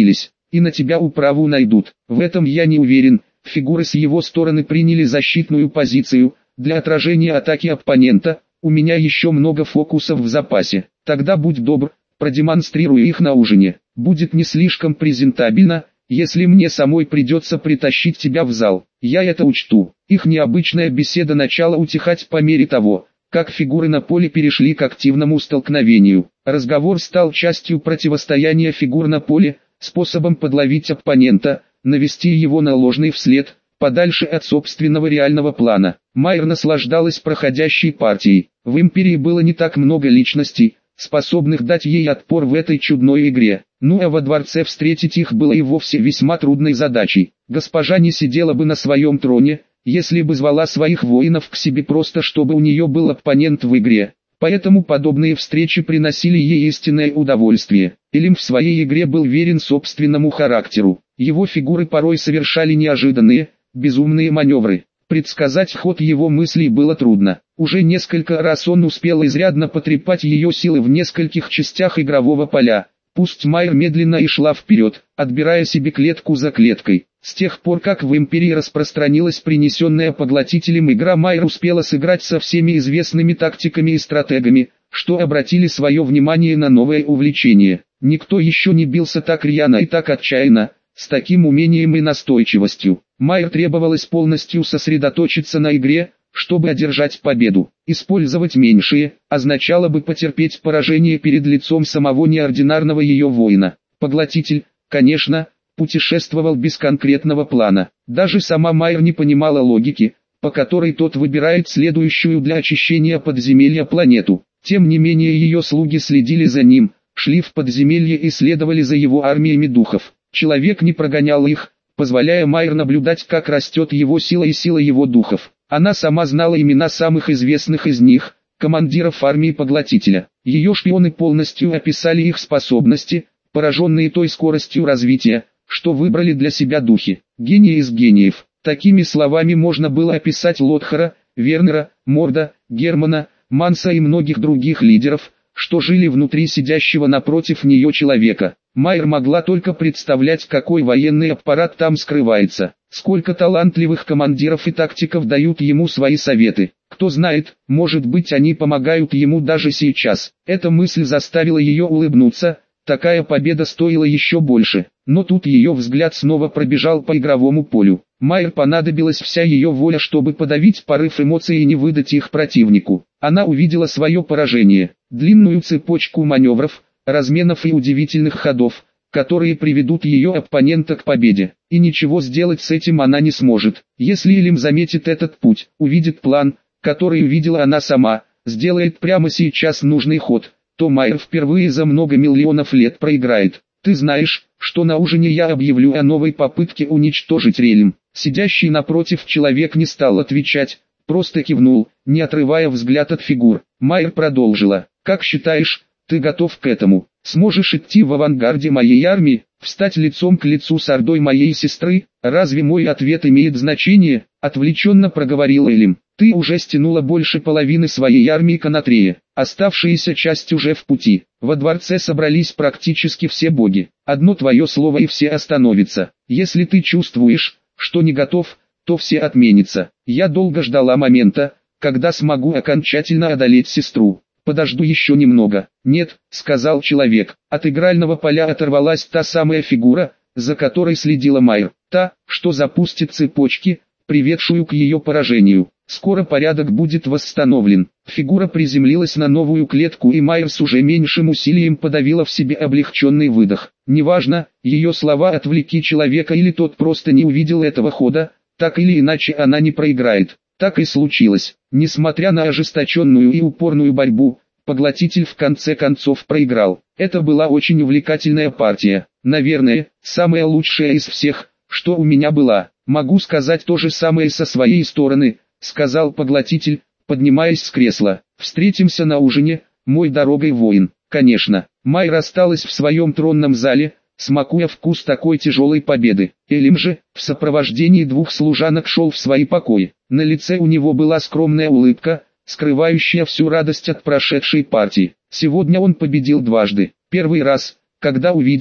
и на тебя управу найдут. В этом я не уверен. Фигуры с его стороны приняли защитную позицию. Для отражения атаки оппонента, у меня еще много фокусов в запасе. Тогда будь добр, продемонстрируй их на ужине. Будет не слишком презентабельно, если мне самой придется притащить тебя в зал. Я это учту. Их необычная беседа начала утихать по мере того, как фигуры на поле перешли к активному столкновению. Разговор стал частью противостояния фигур на поле, способом подловить оппонента, навести его на ложный вслед, подальше от собственного реального плана. Майер наслаждалась проходящей партией. В Империи было не так много личностей, способных дать ей отпор в этой чудной игре. Ну а во дворце встретить их было и вовсе весьма трудной задачей. Госпожа не сидела бы на своем троне, если бы звала своих воинов к себе просто чтобы у нее был оппонент в игре. Поэтому подобные встречи приносили ей истинное удовольствие. Элим в своей игре был верен собственному характеру. Его фигуры порой совершали неожиданные, безумные маневры. Предсказать ход его мыслей было трудно. Уже несколько раз он успел изрядно потрепать ее силы в нескольких частях игрового поля. Пусть Майер медленно и шла вперед, отбирая себе клетку за клеткой. С тех пор как в Империи распространилась принесенная поглотителем игра, Майер успела сыграть со всеми известными тактиками и стратегами, что обратили свое внимание на новое увлечение. Никто еще не бился так рьяно и так отчаянно, с таким умением и настойчивостью. Майер требовалось полностью сосредоточиться на игре, чтобы одержать победу. Использовать меньшие, означало бы потерпеть поражение перед лицом самого неординарного ее воина. Поглотитель, конечно, путешествовал без конкретного плана. Даже сама Майер не понимала логики, по которой тот выбирает следующую для очищения подземелья планету. Тем не менее ее слуги следили за ним, шли в подземелье и следовали за его армиями духов. Человек не прогонял их, позволяя Майер наблюдать, как растет его сила и сила его духов. Она сама знала имена самых известных из них, командиров армии Поглотителя. Ее шпионы полностью описали их способности, пораженные той скоростью развития, что выбрали для себя духи. Гений из гениев. Такими словами можно было описать Лотхара, Вернера, Морда, Германа, Манса и многих других лидеров, что жили внутри сидящего напротив нее человека. Майер могла только представлять, какой военный аппарат там скрывается. Сколько талантливых командиров и тактиков дают ему свои советы. Кто знает, может быть, они помогают ему даже сейчас. Эта мысль заставила ее улыбнуться. Такая победа стоила еще больше. Но тут ее взгляд снова пробежал по игровому полю. Майер понадобилась вся ее воля, чтобы подавить порыв эмоций и не выдать их противнику. Она увидела свое поражение. Длинную цепочку маневров, разменов и удивительных ходов, которые приведут ее оппонента к победе. И ничего сделать с этим она не сможет. Если Элим заметит этот путь, увидит план, который увидела она сама, сделает прямо сейчас нужный ход, то Майер впервые за много миллионов лет проиграет. Ты знаешь, что на ужине я объявлю о новой попытке уничтожить Релим. Сидящий напротив человек не стал отвечать, просто кивнул, не отрывая взгляд от фигур. Майер продолжила. Как считаешь, ты готов к этому? Сможешь идти в авангарде моей армии, встать лицом к лицу с ордой моей сестры? Разве мой ответ имеет значение? Отвлеченно проговорил Элим. Ты уже стянула больше половины своей армии к Анатрее. Оставшаяся часть уже в пути. Во дворце собрались практически все боги. Одно твое слово и все остановится. Если ты чувствуешь, что не готов, то все отменится. Я долго ждала момента, когда смогу окончательно одолеть сестру. Подожду еще немного. Нет, сказал человек. От игрального поля оторвалась та самая фигура, за которой следила Майер. Та, что запустит цепочки, приведшую к ее поражению. Скоро порядок будет восстановлен. Фигура приземлилась на новую клетку, и Майер с уже меньшим усилием подавила в себе облегченный выдох. Неважно, ее слова отвлекли человека или тот просто не увидел этого хода, так или иначе она не проиграет. Так и случилось. Несмотря на ожесточенную и упорную борьбу, Поглотитель в конце концов проиграл. Это была очень увлекательная партия. Наверное, самая лучшая из всех, что у меня была. Могу сказать то же самое со своей стороны, сказал Поглотитель, поднимаясь с кресла. Встретимся на ужине, мой дорогой воин. Конечно. Майер осталась в своем тронном зале, смакуя вкус такой тяжелой победы. Элим же, в сопровождении двух служанок, шел в свои покои. На лице у него была скромная улыбка, скрывающая всю радость от прошедшей партии. Сегодня он победил дважды. Первый раз, когда увидел,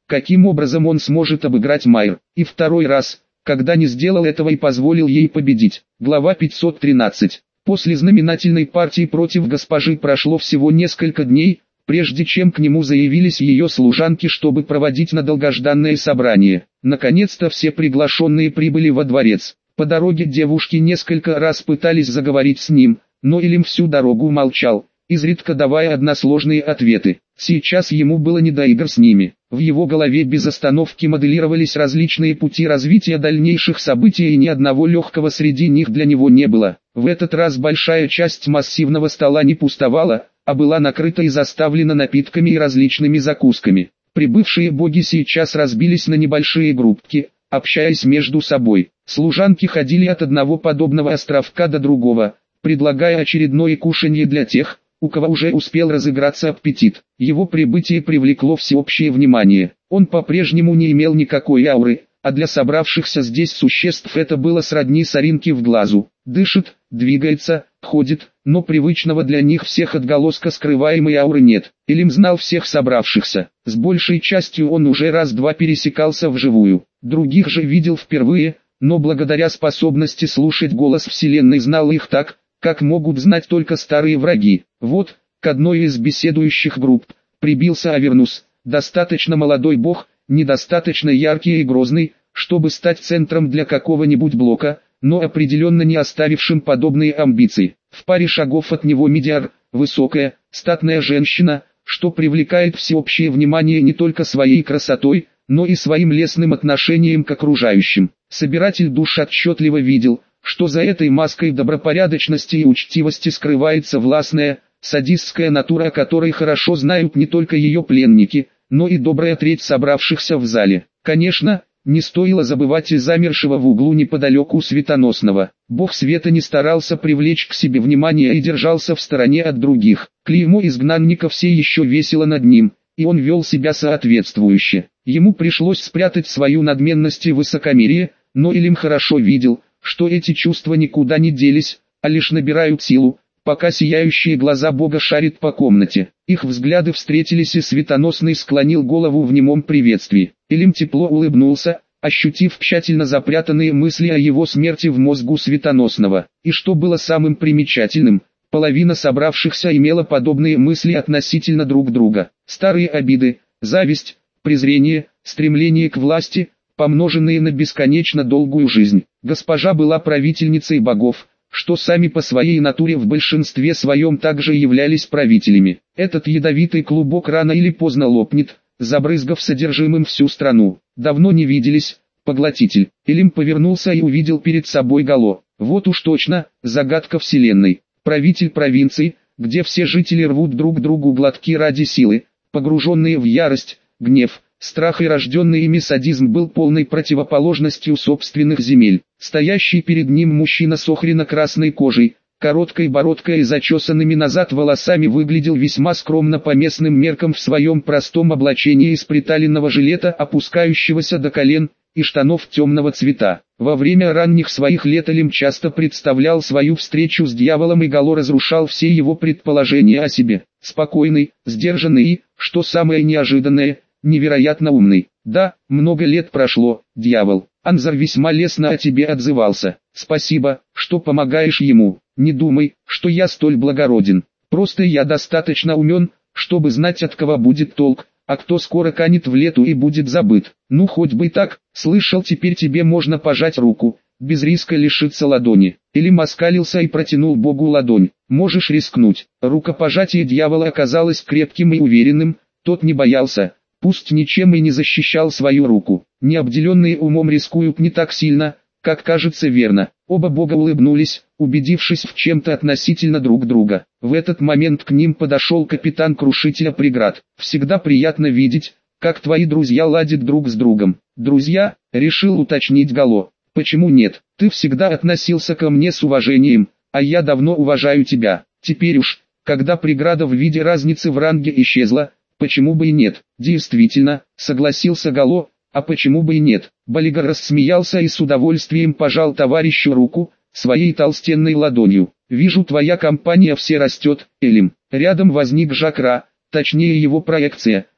каким образом он сможет обыграть Майер. И второй раз, когда не сделал этого и позволил ей победить. Глава 513. После знаменательной партии против госпожи прошло всего несколько дней, прежде чем к нему заявились ее служанки, чтобы проводить на долгожданное собрание. Наконец-то все приглашенные прибыли во дворец. По дороге девушки несколько раз пытались заговорить с ним, но Элим всю дорогу молчал, изредка давая односложные ответы. Сейчас ему было не до игр с ними. В его голове без остановки моделировались различные пути развития дальнейших событий, и ни одного легкого среди них для него не было. В этот раз большая часть массивного стола не пустовала, а была накрыта и заставлена напитками и различными закусками. Прибывшие боги сейчас разбились на небольшие группки, общаясь между собой. Служанки ходили от одного подобного островка до другого, предлагая очередное кушанье для тех, у кого уже успел разыграться аппетит. Его прибытие привлекло всеобщее внимание. Он по-прежнему не имел никакой ауры, а для собравшихся здесь существ это было сродни соринке в глазу. Дышит, двигается, ходит, но привычного для них всех отголоска скрываемой ауры нет. Элим знал всех собравшихся. С большей частью он уже раз-два пересекался вживую. Других же видел впервые, но благодаря способности слушать голос Вселенной знал их так, как могут знать только старые враги. Вот, к одной из беседующих групп прибился Авернус, достаточно молодой бог, недостаточно яркий и грозный, чтобы стать центром для какого-нибудь блока, но определенно не оставившим подобные амбиции. В паре шагов от него Медиар, высокая, статная женщина, что привлекает всеобщее внимание не только своей красотой, но и своим лестным отношением к окружающим. Собиратель душ отчетливо видел, что за этой маской добропорядочности и учтивости скрывается властная, садистская натура, о которой хорошо знают не только ее пленники, но и добрая треть собравшихся в зале. Конечно, не стоило забывать и замершего в углу неподалеку Светоносного. Бог света не старался привлечь к себе внимание и держался в стороне от других. Клеймо изгнанника все еще весело над ним, и он вел себя соответствующе. Ему пришлось спрятать свою надменность и высокомерие, но Элим хорошо видел, что эти чувства никуда не делись, а лишь набирают силу, пока сияющие глаза Бога шарят по комнате. Их взгляды встретились, и Светоносный склонил голову в немом приветствии. Элим тепло улыбнулся, ощутив тщательно запрятанные мысли о его смерти в мозгу Светоносного. И что было самым примечательным, половина собравшихся имела подобные мысли относительно друг друга. Старые обиды, зависть, презрение, стремление к власти, помноженные на бесконечно долгую жизнь. Госпожа была правительницей богов, что сами по своей натуре в большинстве своем также являлись правителями. Этот ядовитый клубок рано или поздно лопнет, забрызгав содержимым всю страну. Давно не виделись, поглотитель. Элим повернулся и увидел перед собой Гало. Вот уж точно, загадка вселенной. Правитель провинции, где все жители рвут друг другу глотки ради силы, погруженные в ярость, гнев, страх и рожденный ими садизм был полной противоположностью собственных земель. Стоящий перед ним мужчина с охрено-красной кожей, короткой бородкой и зачесанными назад волосами выглядел весьма скромно по местным меркам в своем простом облачении из приталенного жилета, опускающегося до колен, и штанов темного цвета. Во время ранних своих лет Элим часто представлял свою встречу с дьяволом, и Гало разрушал все его предположения о себе. Спокойный, сдержанный и, что самое неожиданное, невероятно умный. Да, много лет прошло, дьявол. Анзар весьма лестно о тебе отзывался. Спасибо, что помогаешь ему. Не думай, что я столь благороден. Просто я достаточно умен, чтобы знать, от кого будет толк, а кто скоро канет в лету и будет забыт. Ну хоть бы так, слышал, теперь тебе можно пожать руку, без риска лишиться ладони. Элим оскалился и протянул Богу ладонь. Можешь рискнуть. Рукопожатие дьявола оказалось крепким и уверенным, тот не боялся. Пусть ничем и не защищал свою руку. Необделенные умом рискуют не так сильно, как кажется верно. Оба бога улыбнулись, убедившись в чем-то относительно друг друга. В этот момент к ним подошел капитан Крушителя преград. «Всегда приятно видеть, как твои друзья ладят друг с другом». «Друзья?» — решил уточнить Гало. «Почему нет? Ты всегда относился ко мне с уважением, а я давно уважаю тебя. Теперь уж, когда преграда в виде разницы в ранге исчезла, почему бы и нет?» «Действительно», — согласился Гало, — «а почему бы и нет?» Балигар рассмеялся и с удовольствием пожал товарищу руку, своей толстенной ладонью. «Вижу, твоя компания все растет, Элим». Рядом возник Жакра, точнее его проекция,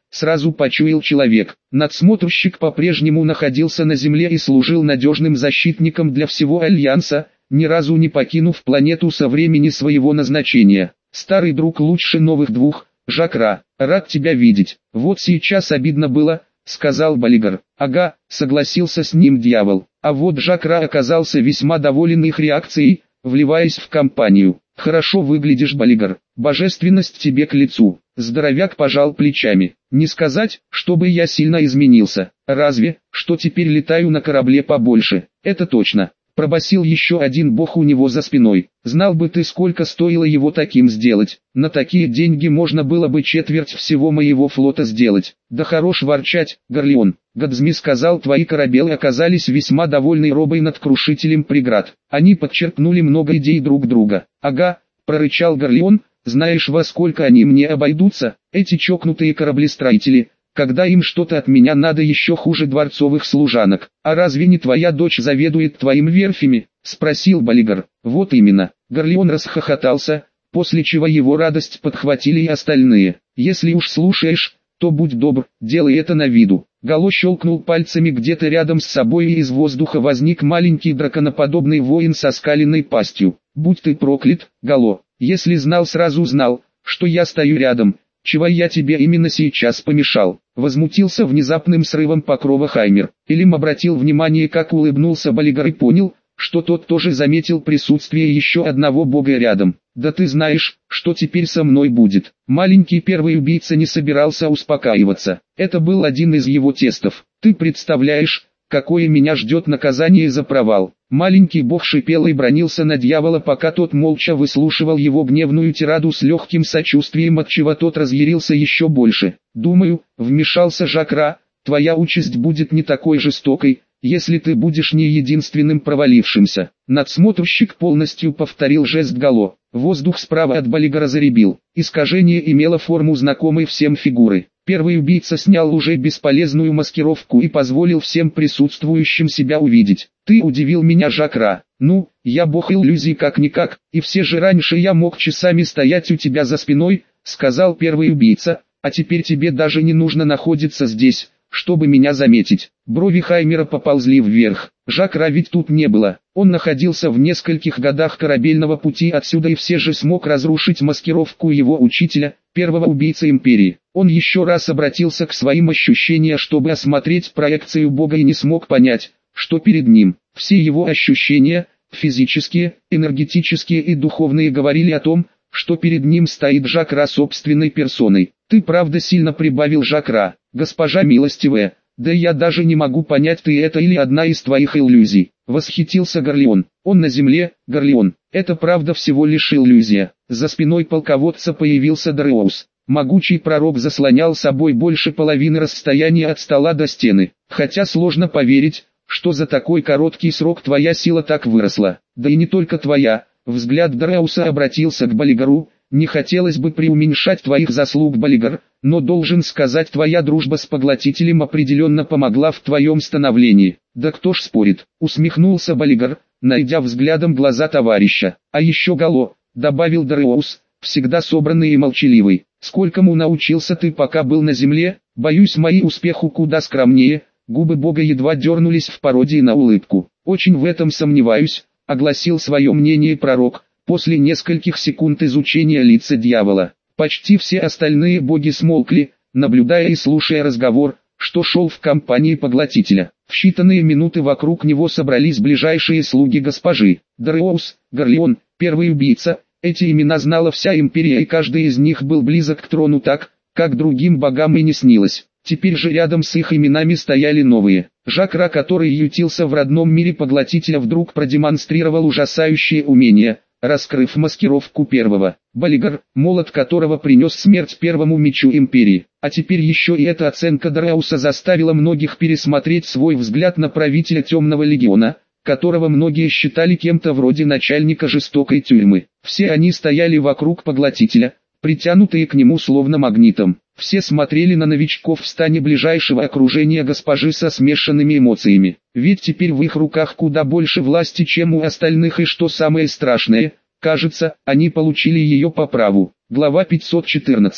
сразу почуял человек. Надсмотрщик по-прежнему находился на Земле и служил надежным защитником для всего Альянса, ни разу не покинув планету со времени своего назначения. Старый друг лучше новых двух, Жакра, рад тебя видеть. Вот сейчас обидно было, сказал Балигар. Ага, согласился с ним дьявол. А вот Жакра оказался весьма доволен их реакцией, вливаясь в компанию. Хорошо выглядишь, Балигар, божественность тебе к лицу. Здоровяк пожал плечами. Не сказать, чтобы я сильно изменился. Разве, что теперь летаю на корабле побольше. Это точно. Пробасил еще один бог у него за спиной. Знал бы ты, сколько стоило его таким сделать. На такие деньги можно было бы четверть всего моего флота сделать. Да хорош ворчать, Горлеон. Гадзми сказал, твои корабелы оказались весьма довольны робой над крушителем преград. Они подчеркнули много идей друг друга. Ага, прорычал Горлеон, знаешь, во сколько они мне обойдутся, эти чокнутые кораблестроители. Когда им что-то от меня надо, еще хуже дворцовых служанок. А разве не твоя дочь заведует твоим верфями? Спросил Балигар. Вот именно. Горлеон расхохотался, после чего его радость подхватили и остальные. Если уж слушаешь, то будь добр, делай это на виду. Гало щелкнул пальцами где-то рядом с собой, и из воздуха возник маленький драконоподобный воин со скаленной пастью. Будь ты проклят, Гало, если знал, сразу знал, что я стою рядом. Чего я тебе именно сейчас помешал? Возмутился внезапным срывом покрова Хаймер. Элим обратил внимание, как улыбнулся Балигар, и понял, что тот тоже заметил присутствие еще одного бога рядом. Да ты знаешь, что теперь со мной будет. Маленький первый убийца не собирался успокаиваться. Это был один из его тестов. Ты представляешь, какое меня ждет наказание за провал. Маленький бог шипел и бранился на дьявола, пока тот молча выслушивал его гневную тираду с легким сочувствием, отчего тот разъярился еще больше. Думаю, вмешался Жакра, твоя участь будет не такой жестокой, если ты будешь не единственным провалившимся. Надсмотрщик полностью повторил жест Гало. Воздух справа от Балигара заребил. Искажение имело форму знакомой всем фигуры. Первый убийца снял уже бесполезную маскировку и позволил всем присутствующим себя увидеть. Ты удивил меня, Жакра. Ну, я бог иллюзий как-никак, и все же раньше я мог часами стоять у тебя за спиной, сказал первый убийца, а теперь тебе даже не нужно находиться здесь, чтобы меня заметить. Брови Хаймера поползли вверх. Жакра ведь тут не было. Он находился в нескольких годах корабельного пути отсюда и все же смог разрушить маскировку его учителя, первого убийцы Империи. Он еще раз обратился к своим ощущениям, чтобы осмотреть проекцию Бога, и не смог понять, что перед ним. Все его ощущения, физические, энергетические и духовные, говорили о том, что перед ним стоит Жакра собственной персоной. Ты правда сильно прибавил, Жакра, госпожа милостивая. Да я даже не могу понять, ты это или одна из твоих иллюзий. Восхитился Горлеон. Он на земле, Горлеон. Это правда всего лишь иллюзия. За спиной полководца появился Дреус. Могучий пророк заслонял собой больше половины расстояния от стола до стены. Хотя сложно поверить, что за такой короткий срок твоя сила так выросла. Да и не только твоя. Взгляд Дреуса обратился к Балигару. Не хотелось бы преуменьшать твоих заслуг, Балигар, но должен сказать, твоя дружба с поглотителем определенно помогла в твоем становлении. Да кто ж спорит, усмехнулся Балигар, найдя взглядом глаза товарища. А еще Гало, добавил Дреус, всегда собранный и молчаливый. Сколькому научился ты, пока был на земле? Боюсь, мои успехи куда скромнее. Губы бога едва дернулись в пародии на улыбку. Очень в этом сомневаюсь, огласил свое мнение пророк. После нескольких секунд изучения лица дьявола, почти все остальные боги смолкли, наблюдая и слушая разговор, что шел в компании поглотителя. В считанные минуты вокруг него собрались ближайшие слуги госпожи. Дреус, Горлеон, первый убийца. Эти имена знала вся империя, и каждый из них был близок к трону так, как другим богам и не снилось. Теперь же рядом с их именами стояли новые. Жакра, который ютился в родном мире поглотителя, вдруг продемонстрировал ужасающее умение, раскрыв маскировку первого. Балигар, молот которого принес смерть первому мечу империи. А теперь еще и эта оценка Дреуса заставила многих пересмотреть свой взгляд на правителя Темного Легиона, которого многие считали кем-то вроде начальника жестокой тюрьмы. Все они стояли вокруг поглотителя, притянутые к нему словно магнитом. Все смотрели на новичков в стане ближайшего окружения госпожи со смешанными эмоциями. Ведь теперь в их руках куда больше власти, чем у остальных, и что самое страшное, кажется, они получили ее по праву. Глава 514.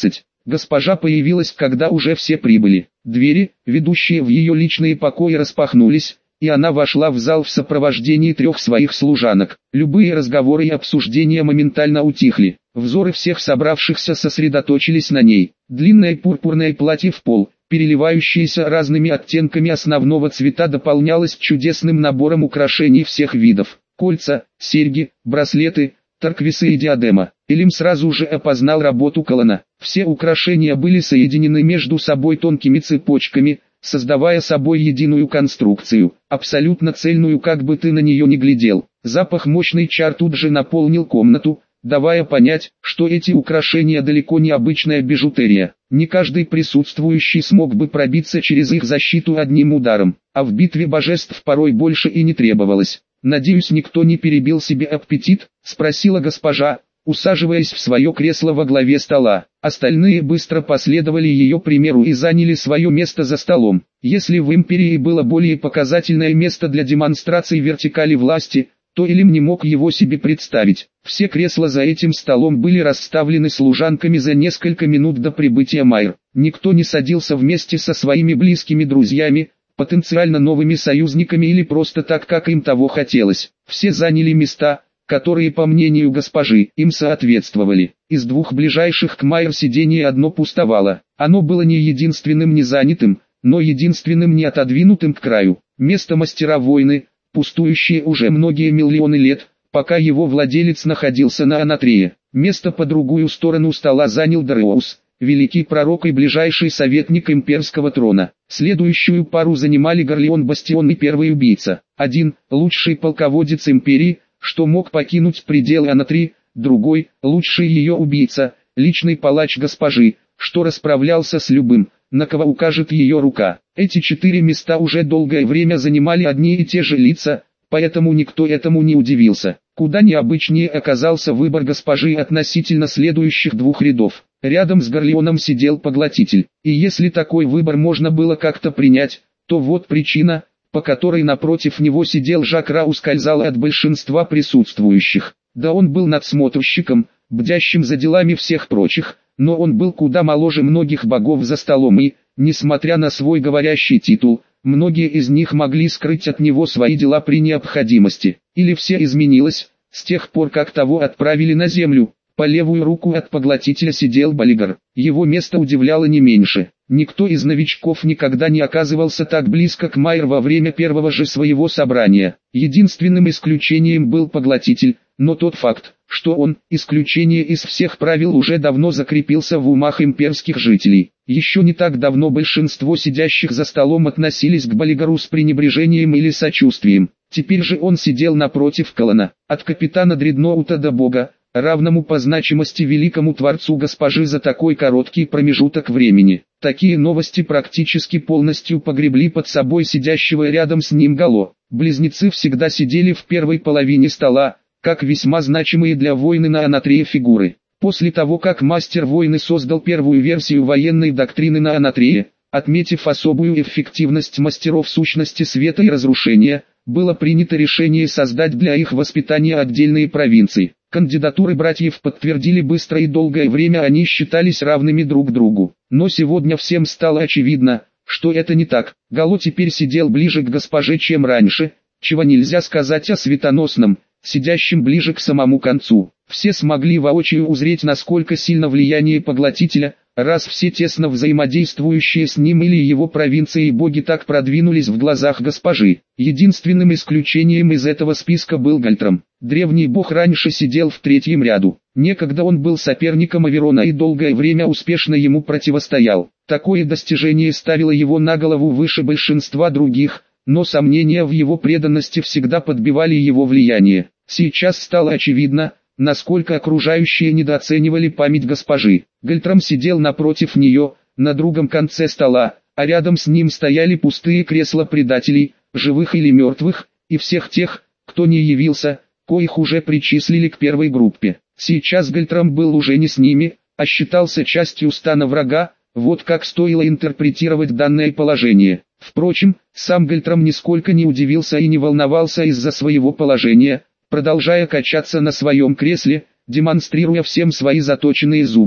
Госпожа появилась, когда уже все прибыли. Двери, ведущие в ее личные покои, распахнулись, и она вошла в зал в сопровождении 3 своих служанок. Любые разговоры и обсуждения моментально утихли. Взоры всех собравшихся сосредоточились на ней. Длинное пурпурное платье в пол, переливающееся разными оттенками основного цвета, дополнялось чудесным набором украшений всех видов. Кольца, серьги, браслеты, тарквисы и диадема. Элим сразу же опознал работу Калана. Все украшения были соединены между собой тонкими цепочками, создавая собой единую конструкцию, абсолютно цельную, как бы ты на нее ни глядел. Запах мощный чар тут же наполнил комнату, давая понять, что эти украшения далеко не обычная бижутерия. Не каждый присутствующий смог бы пробиться через их защиту одним ударом, а в битве божеств порой больше и не требовалось. «Надеюсь, никто не перебил себе аппетит?» – спросила госпожа, усаживаясь в свое кресло во главе стола. Остальные быстро последовали ее примеру и заняли свое место за столом. Если в империи было более показательное место для демонстрации вертикали власти, то Элим не мог его себе представить. Все кресла за этим столом были расставлены служанками за несколько минут до прибытия Майр. Никто не садился вместе со своими близкими друзьями, потенциально новыми союзниками или просто так, как им того хотелось. Все заняли места, которые, по мнению госпожи, им соответствовали. Из 2 ближайших к Майер сидений одно пустовало. Оно было не единственным не занятым, но единственным не отодвинутым к краю. Место мастера войны, пустующее уже многие миллионы лет, пока его владелец находился на Анатрее. Место по другую сторону стола занял Дареус, великий пророк и ближайший советник имперского трона. Следующую пару занимали Горлеон Бастион и Первый убийца. Один, лучший полководец империи, что мог покинуть пределы Анатри, другой, лучший ее убийца, личный палач госпожи, что расправлялся с любым, на кого укажет ее рука. Эти 4 места уже долгое время занимали одни и те же лица, поэтому никто этому не удивился. Куда необычнее оказался выбор госпожи относительно следующих 2 рядов. Рядом с Горлеоном сидел поглотитель, и если такой выбор можно было как-то принять, то вот причина, по которой напротив него сидел Жак Ра, ускользала от большинства присутствующих. Да, он был надсмотрщиком, бдящим за делами всех прочих, но он был куда моложе многих богов за столом и, несмотря на свой говорящий титул, многие из них могли скрыть от него свои дела при необходимости. Или все изменилось, с тех пор как того отправили на землю. По левую руку от поглотителя сидел Балигар. Его место удивляло не меньше. Никто из новичков никогда не оказывался так близко к Майер во время первого же своего собрания. Единственным исключением был поглотитель, но тот факт, что он, исключение из всех правил, уже давно закрепился в умах имперских жителей. Еще не так давно большинство сидящих за столом относились к Балигару с пренебрежением или сочувствием. Теперь же он сидел напротив Калана. От капитана Дредноута до бога, равному по значимости великому творцу госпожи за такой короткий промежуток времени. Такие новости практически полностью погребли под собой сидящего рядом с ним Гало. Близнецы всегда сидели в первой половине стола, как весьма значимые для войны на Анатрее фигуры. После того, как мастер войны создал первую версию военной доктрины на Анатрее, отметив особую эффективность мастеров сущности света и разрушения, было принято решение создать для их воспитания отдельные провинции. Кандидатуры братьев подтвердили быстро, и долгое время они считались равными друг другу. Но сегодня всем стало очевидно, что это не так. Гало теперь сидел ближе к госпоже, чем раньше, чего нельзя сказать о Светоносном, сидящем ближе к самому концу. Все смогли воочию узреть, насколько сильно влияние поглотителя, раз все тесно взаимодействующие с ним или его провинции и боги так продвинулись в глазах госпожи. Единственным исключением из этого списка был Гальтрам. Древний бог раньше сидел в 3-м ряду. Некогда он был соперником Аверона и долгое время успешно ему противостоял. Такое достижение ставило его на голову выше большинства других, но сомнения в его преданности всегда подбивали его влияние. Сейчас стало очевидно, насколько окружающие недооценивали память госпожи. Гальтрам сидел напротив нее, на другом конце стола, а рядом с ним стояли пустые кресла предателей, живых или мертвых, и всех тех, кто не явился, коих уже причислили к первой группе. Сейчас Гальтрам был уже не с ними, а считался частью стана врага. Вот как стоило интерпретировать данное положение. Впрочем, сам Гальтрам нисколько не удивился и не волновался из-за своего положения, продолжая качаться на своем кресле, демонстрируя всем свои заточенные зубы.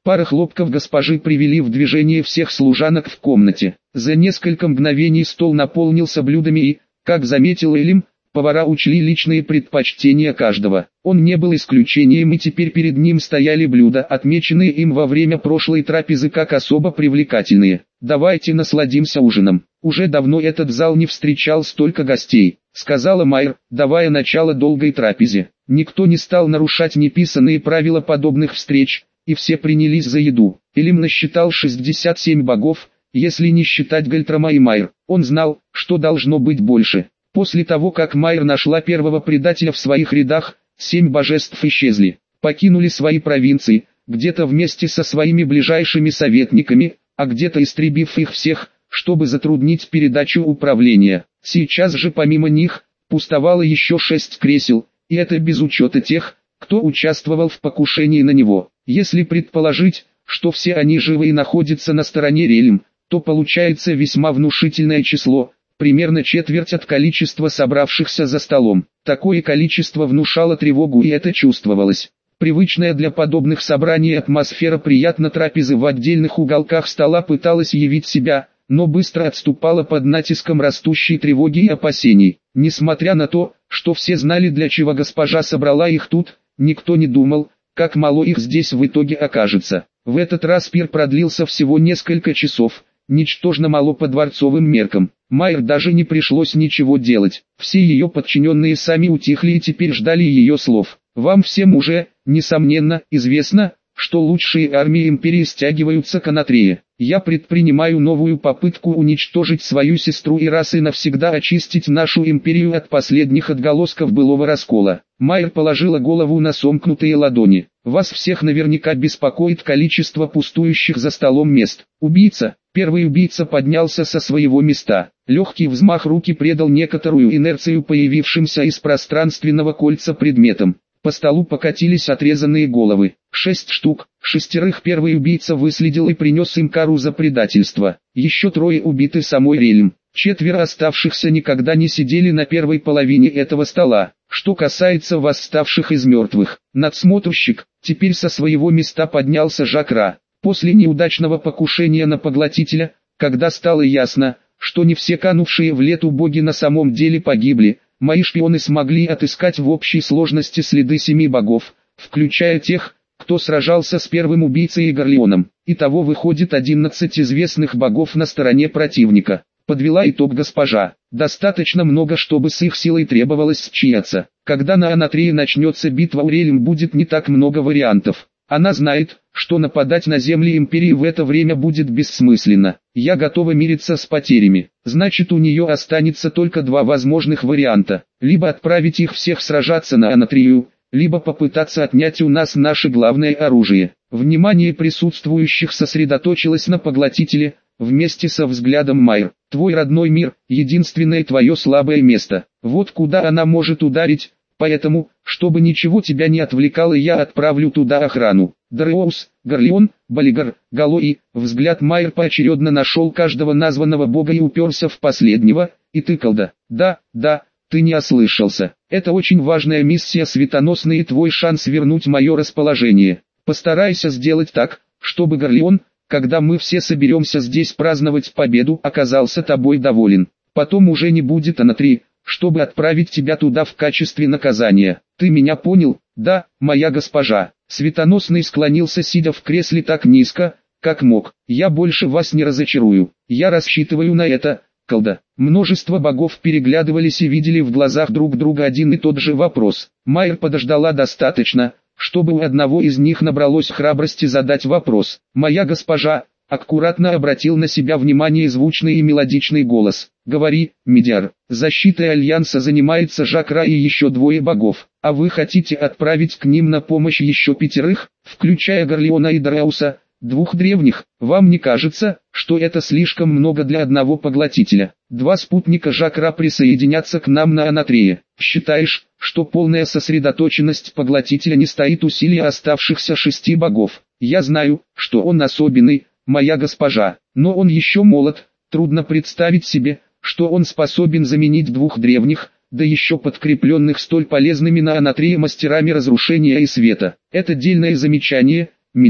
Пара хлопков госпожи привели в движение всех служанок в комнате. За несколько мгновений стол наполнился блюдами и, как заметил Элим, повара учли личные предпочтения каждого. Он не был исключением, и теперь перед ним стояли блюда, отмеченные им во время прошлой трапезы как особо привлекательные. «Давайте насладимся ужином. Уже давно этот зал не встречал столько гостей», — сказала Майер, давая начало долгой трапезе. Никто не стал нарушать неписанные правила подобных встреч, и все принялись за еду. Элим насчитал 67 богов, если не считать Гальтрама и Майер. Он знал, что должно быть больше. После того, как Майер нашла первого предателя в своих рядах, 7 божеств исчезли, покинули свои провинции, где-то вместе со своими ближайшими советниками, а где-то истребив их всех, чтобы затруднить передачу управления. Сейчас же помимо них, пустовало еще 6 кресел, и это без учета тех, кто участвовал в покушении на него. Если предположить, что все они живы и находятся на стороне Релим, то получается весьма внушительное число, примерно четверть от количества собравшихся за столом. Такое количество внушало тревогу, и это чувствовалось. Привычная для подобных собраний атмосфера приятно трапезы в отдельных уголках стола пыталась явить себя, но быстро отступала под натиском растущей тревоги и опасений. Несмотря на то, что все знали, для чего госпожа собрала их тут, никто не думал, как мало их здесь в итоге окажется. В этот раз пир продлился всего несколько часов, ничтожно мало по дворцовым меркам. Майер даже не пришлось ничего делать. Все ее подчиненные сами утихли и теперь ждали ее слов. Вам всем уже, несомненно, известно, что лучшие армии империи стягиваются к Анатрее. Я предпринимаю новую попытку уничтожить свою сестру и раз и навсегда очистить нашу империю от последних отголосков былого раскола. Майер положила голову на сомкнутые ладони. Вас всех наверняка беспокоит количество пустующих за столом мест. Убийца. Первый убийца поднялся со своего места. Легкий взмах руки придал некоторую инерцию появившимся из пространственного кольца предметам. По столу покатились отрезанные головы. 6 штук. 6 первый убийца выследил и принес им кару за предательство. Еще 3 убиты самой Релим. 4 оставшихся никогда не сидели на первой половине этого стола. Что касается восставших из мертвых, надсмотрщик, теперь со своего места поднялся Жакра. После неудачного покушения на поглотителя, когда стало ясно, что не все канувшие в лету боги на самом деле погибли, мои шпионы смогли отыскать в общей сложности следы 7 богов, включая тех, кто сражался с первым убийцей Горлеоном. Итого выходит 11 известных богов на стороне противника. Подвела итог госпожа. Достаточно много, чтобы с их силой требовалось считаться. Когда на Анатрее начнется битва, у Релим будет не так много вариантов. Она знает, что нападать на земли империи в это время будет бессмысленно. Я готова мириться с потерями. Значит, у нее останется только 2 возможных варианта. Либо отправить их всех сражаться на Анатрию, либо попытаться отнять у нас наше главное оружие. Внимание присутствующих сосредоточилось на поглотителе, вместе со взглядом Майер. Твой родной мир, единственное твое слабое место. Вот куда она может ударить. Поэтому, чтобы ничего тебя не отвлекало, я отправлю туда охрану. Дреус, Горлеон, Балигар, Галои. Взгляд Майер поочередно нашел каждого названного бога и уперся в последнего, и тыкал. Да, ты не ослышался. Это очень важная миссия светоносная и твой шанс вернуть мое расположение. Постарайся сделать так, чтобы Горлеон, когда мы все соберемся здесь праздновать победу, оказался тобой доволен. Потом уже не будет Анатрии, чтобы отправить тебя туда в качестве наказания. Ты меня понял? Да, моя госпожа. Светоносный склонился, сидя в кресле так низко, как мог. Я больше вас не разочарую. Я рассчитываю на это, колда. Множество богов переглядывались и видели в глазах друг друга один и тот же вопрос. Майер подождала достаточно, чтобы у одного из них набралось храбрости задать вопрос. «Моя госпожа», аккуратно обратил на себя внимание звучный и мелодичный голос. «Говори, Медиар, защитой Альянса занимается Жакра и еще 2 богов, а вы хотите отправить к ним на помощь еще 5, включая Горлеона и Дреуса, 2 древних. Вам не кажется, что это слишком много для одного поглотителя? 2 спутника Жакра присоединятся к нам на Анатрее. Считаешь, что полная сосредоточенность поглотителя не стоит усилия оставшихся 6 богов? Я знаю, что он особенный, моя госпожа, но он еще молод. Трудно представить себе, что он способен заменить 2 древних, да еще подкрепленных столь полезными на Анатрее мастерами разрушения и света. Это дельное замечание, Медиар.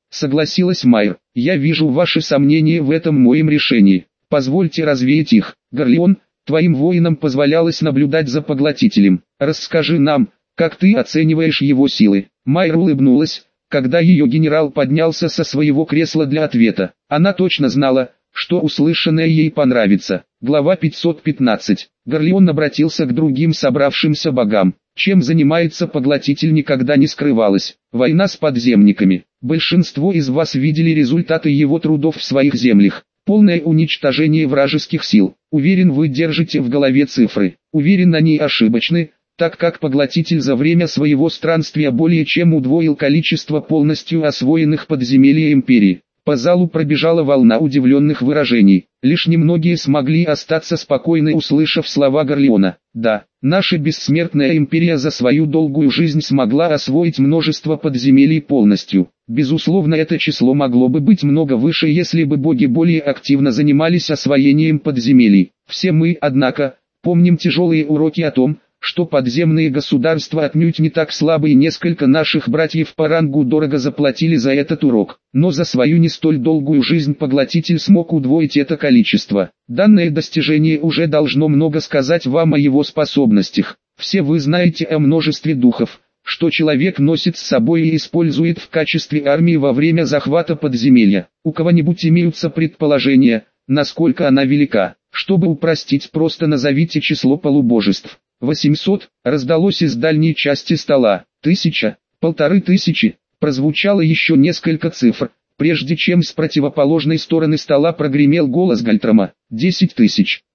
согласилась Майер. Я вижу ваши сомнения в этом моем решении. Позвольте развеять их. Горлеон, твоим воинам позволялось наблюдать за поглотителем. Расскажи нам, как ты оцениваешь его силы. Майер улыбнулась, когда ее генерал поднялся со своего кресла для ответа. Она точно знала, что услышанное ей понравится. Глава 515. Горлеон обратился к другим собравшимся богам. Чем занимается поглотитель, никогда не скрывалось. Война с подземниками. Большинство из вас видели результаты его трудов в своих землях. Полное уничтожение вражеских сил. Уверен, вы держите в голове цифры. Уверен, они ошибочны, так как поглотитель за время своего странствия более чем удвоил количество полностью освоенных подземелий империи. По залу пробежала волна удивленных выражений. Лишь немногие смогли остаться спокойны, услышав слова Горлеона. Да, наша бессмертная империя за свою долгую жизнь смогла освоить множество подземелий полностью. Безусловно, это число могло бы быть много выше, если бы боги более активно занимались освоением подземелий. Все мы, однако, помним тяжелые уроки о том, что подземные государства отнюдь не так слабы, и несколько наших братьев по рангу дорого заплатили за этот урок. Но за свою не столь долгую жизнь поглотитель смог удвоить это количество. Данное достижение уже должно много сказать вам о его способностях. Все вы знаете о множестве духов, что человек носит с собой и использует в качестве армии во время захвата подземелья. У кого-нибудь имеются предположения, насколько она велика? Чтобы упростить, просто назовите число полубожеств. 800, раздалось из дальней части стола. 1000, 1500, прозвучало еще несколько цифр, прежде чем с противоположной стороны стола прогремел голос Гальтрама. 10 000.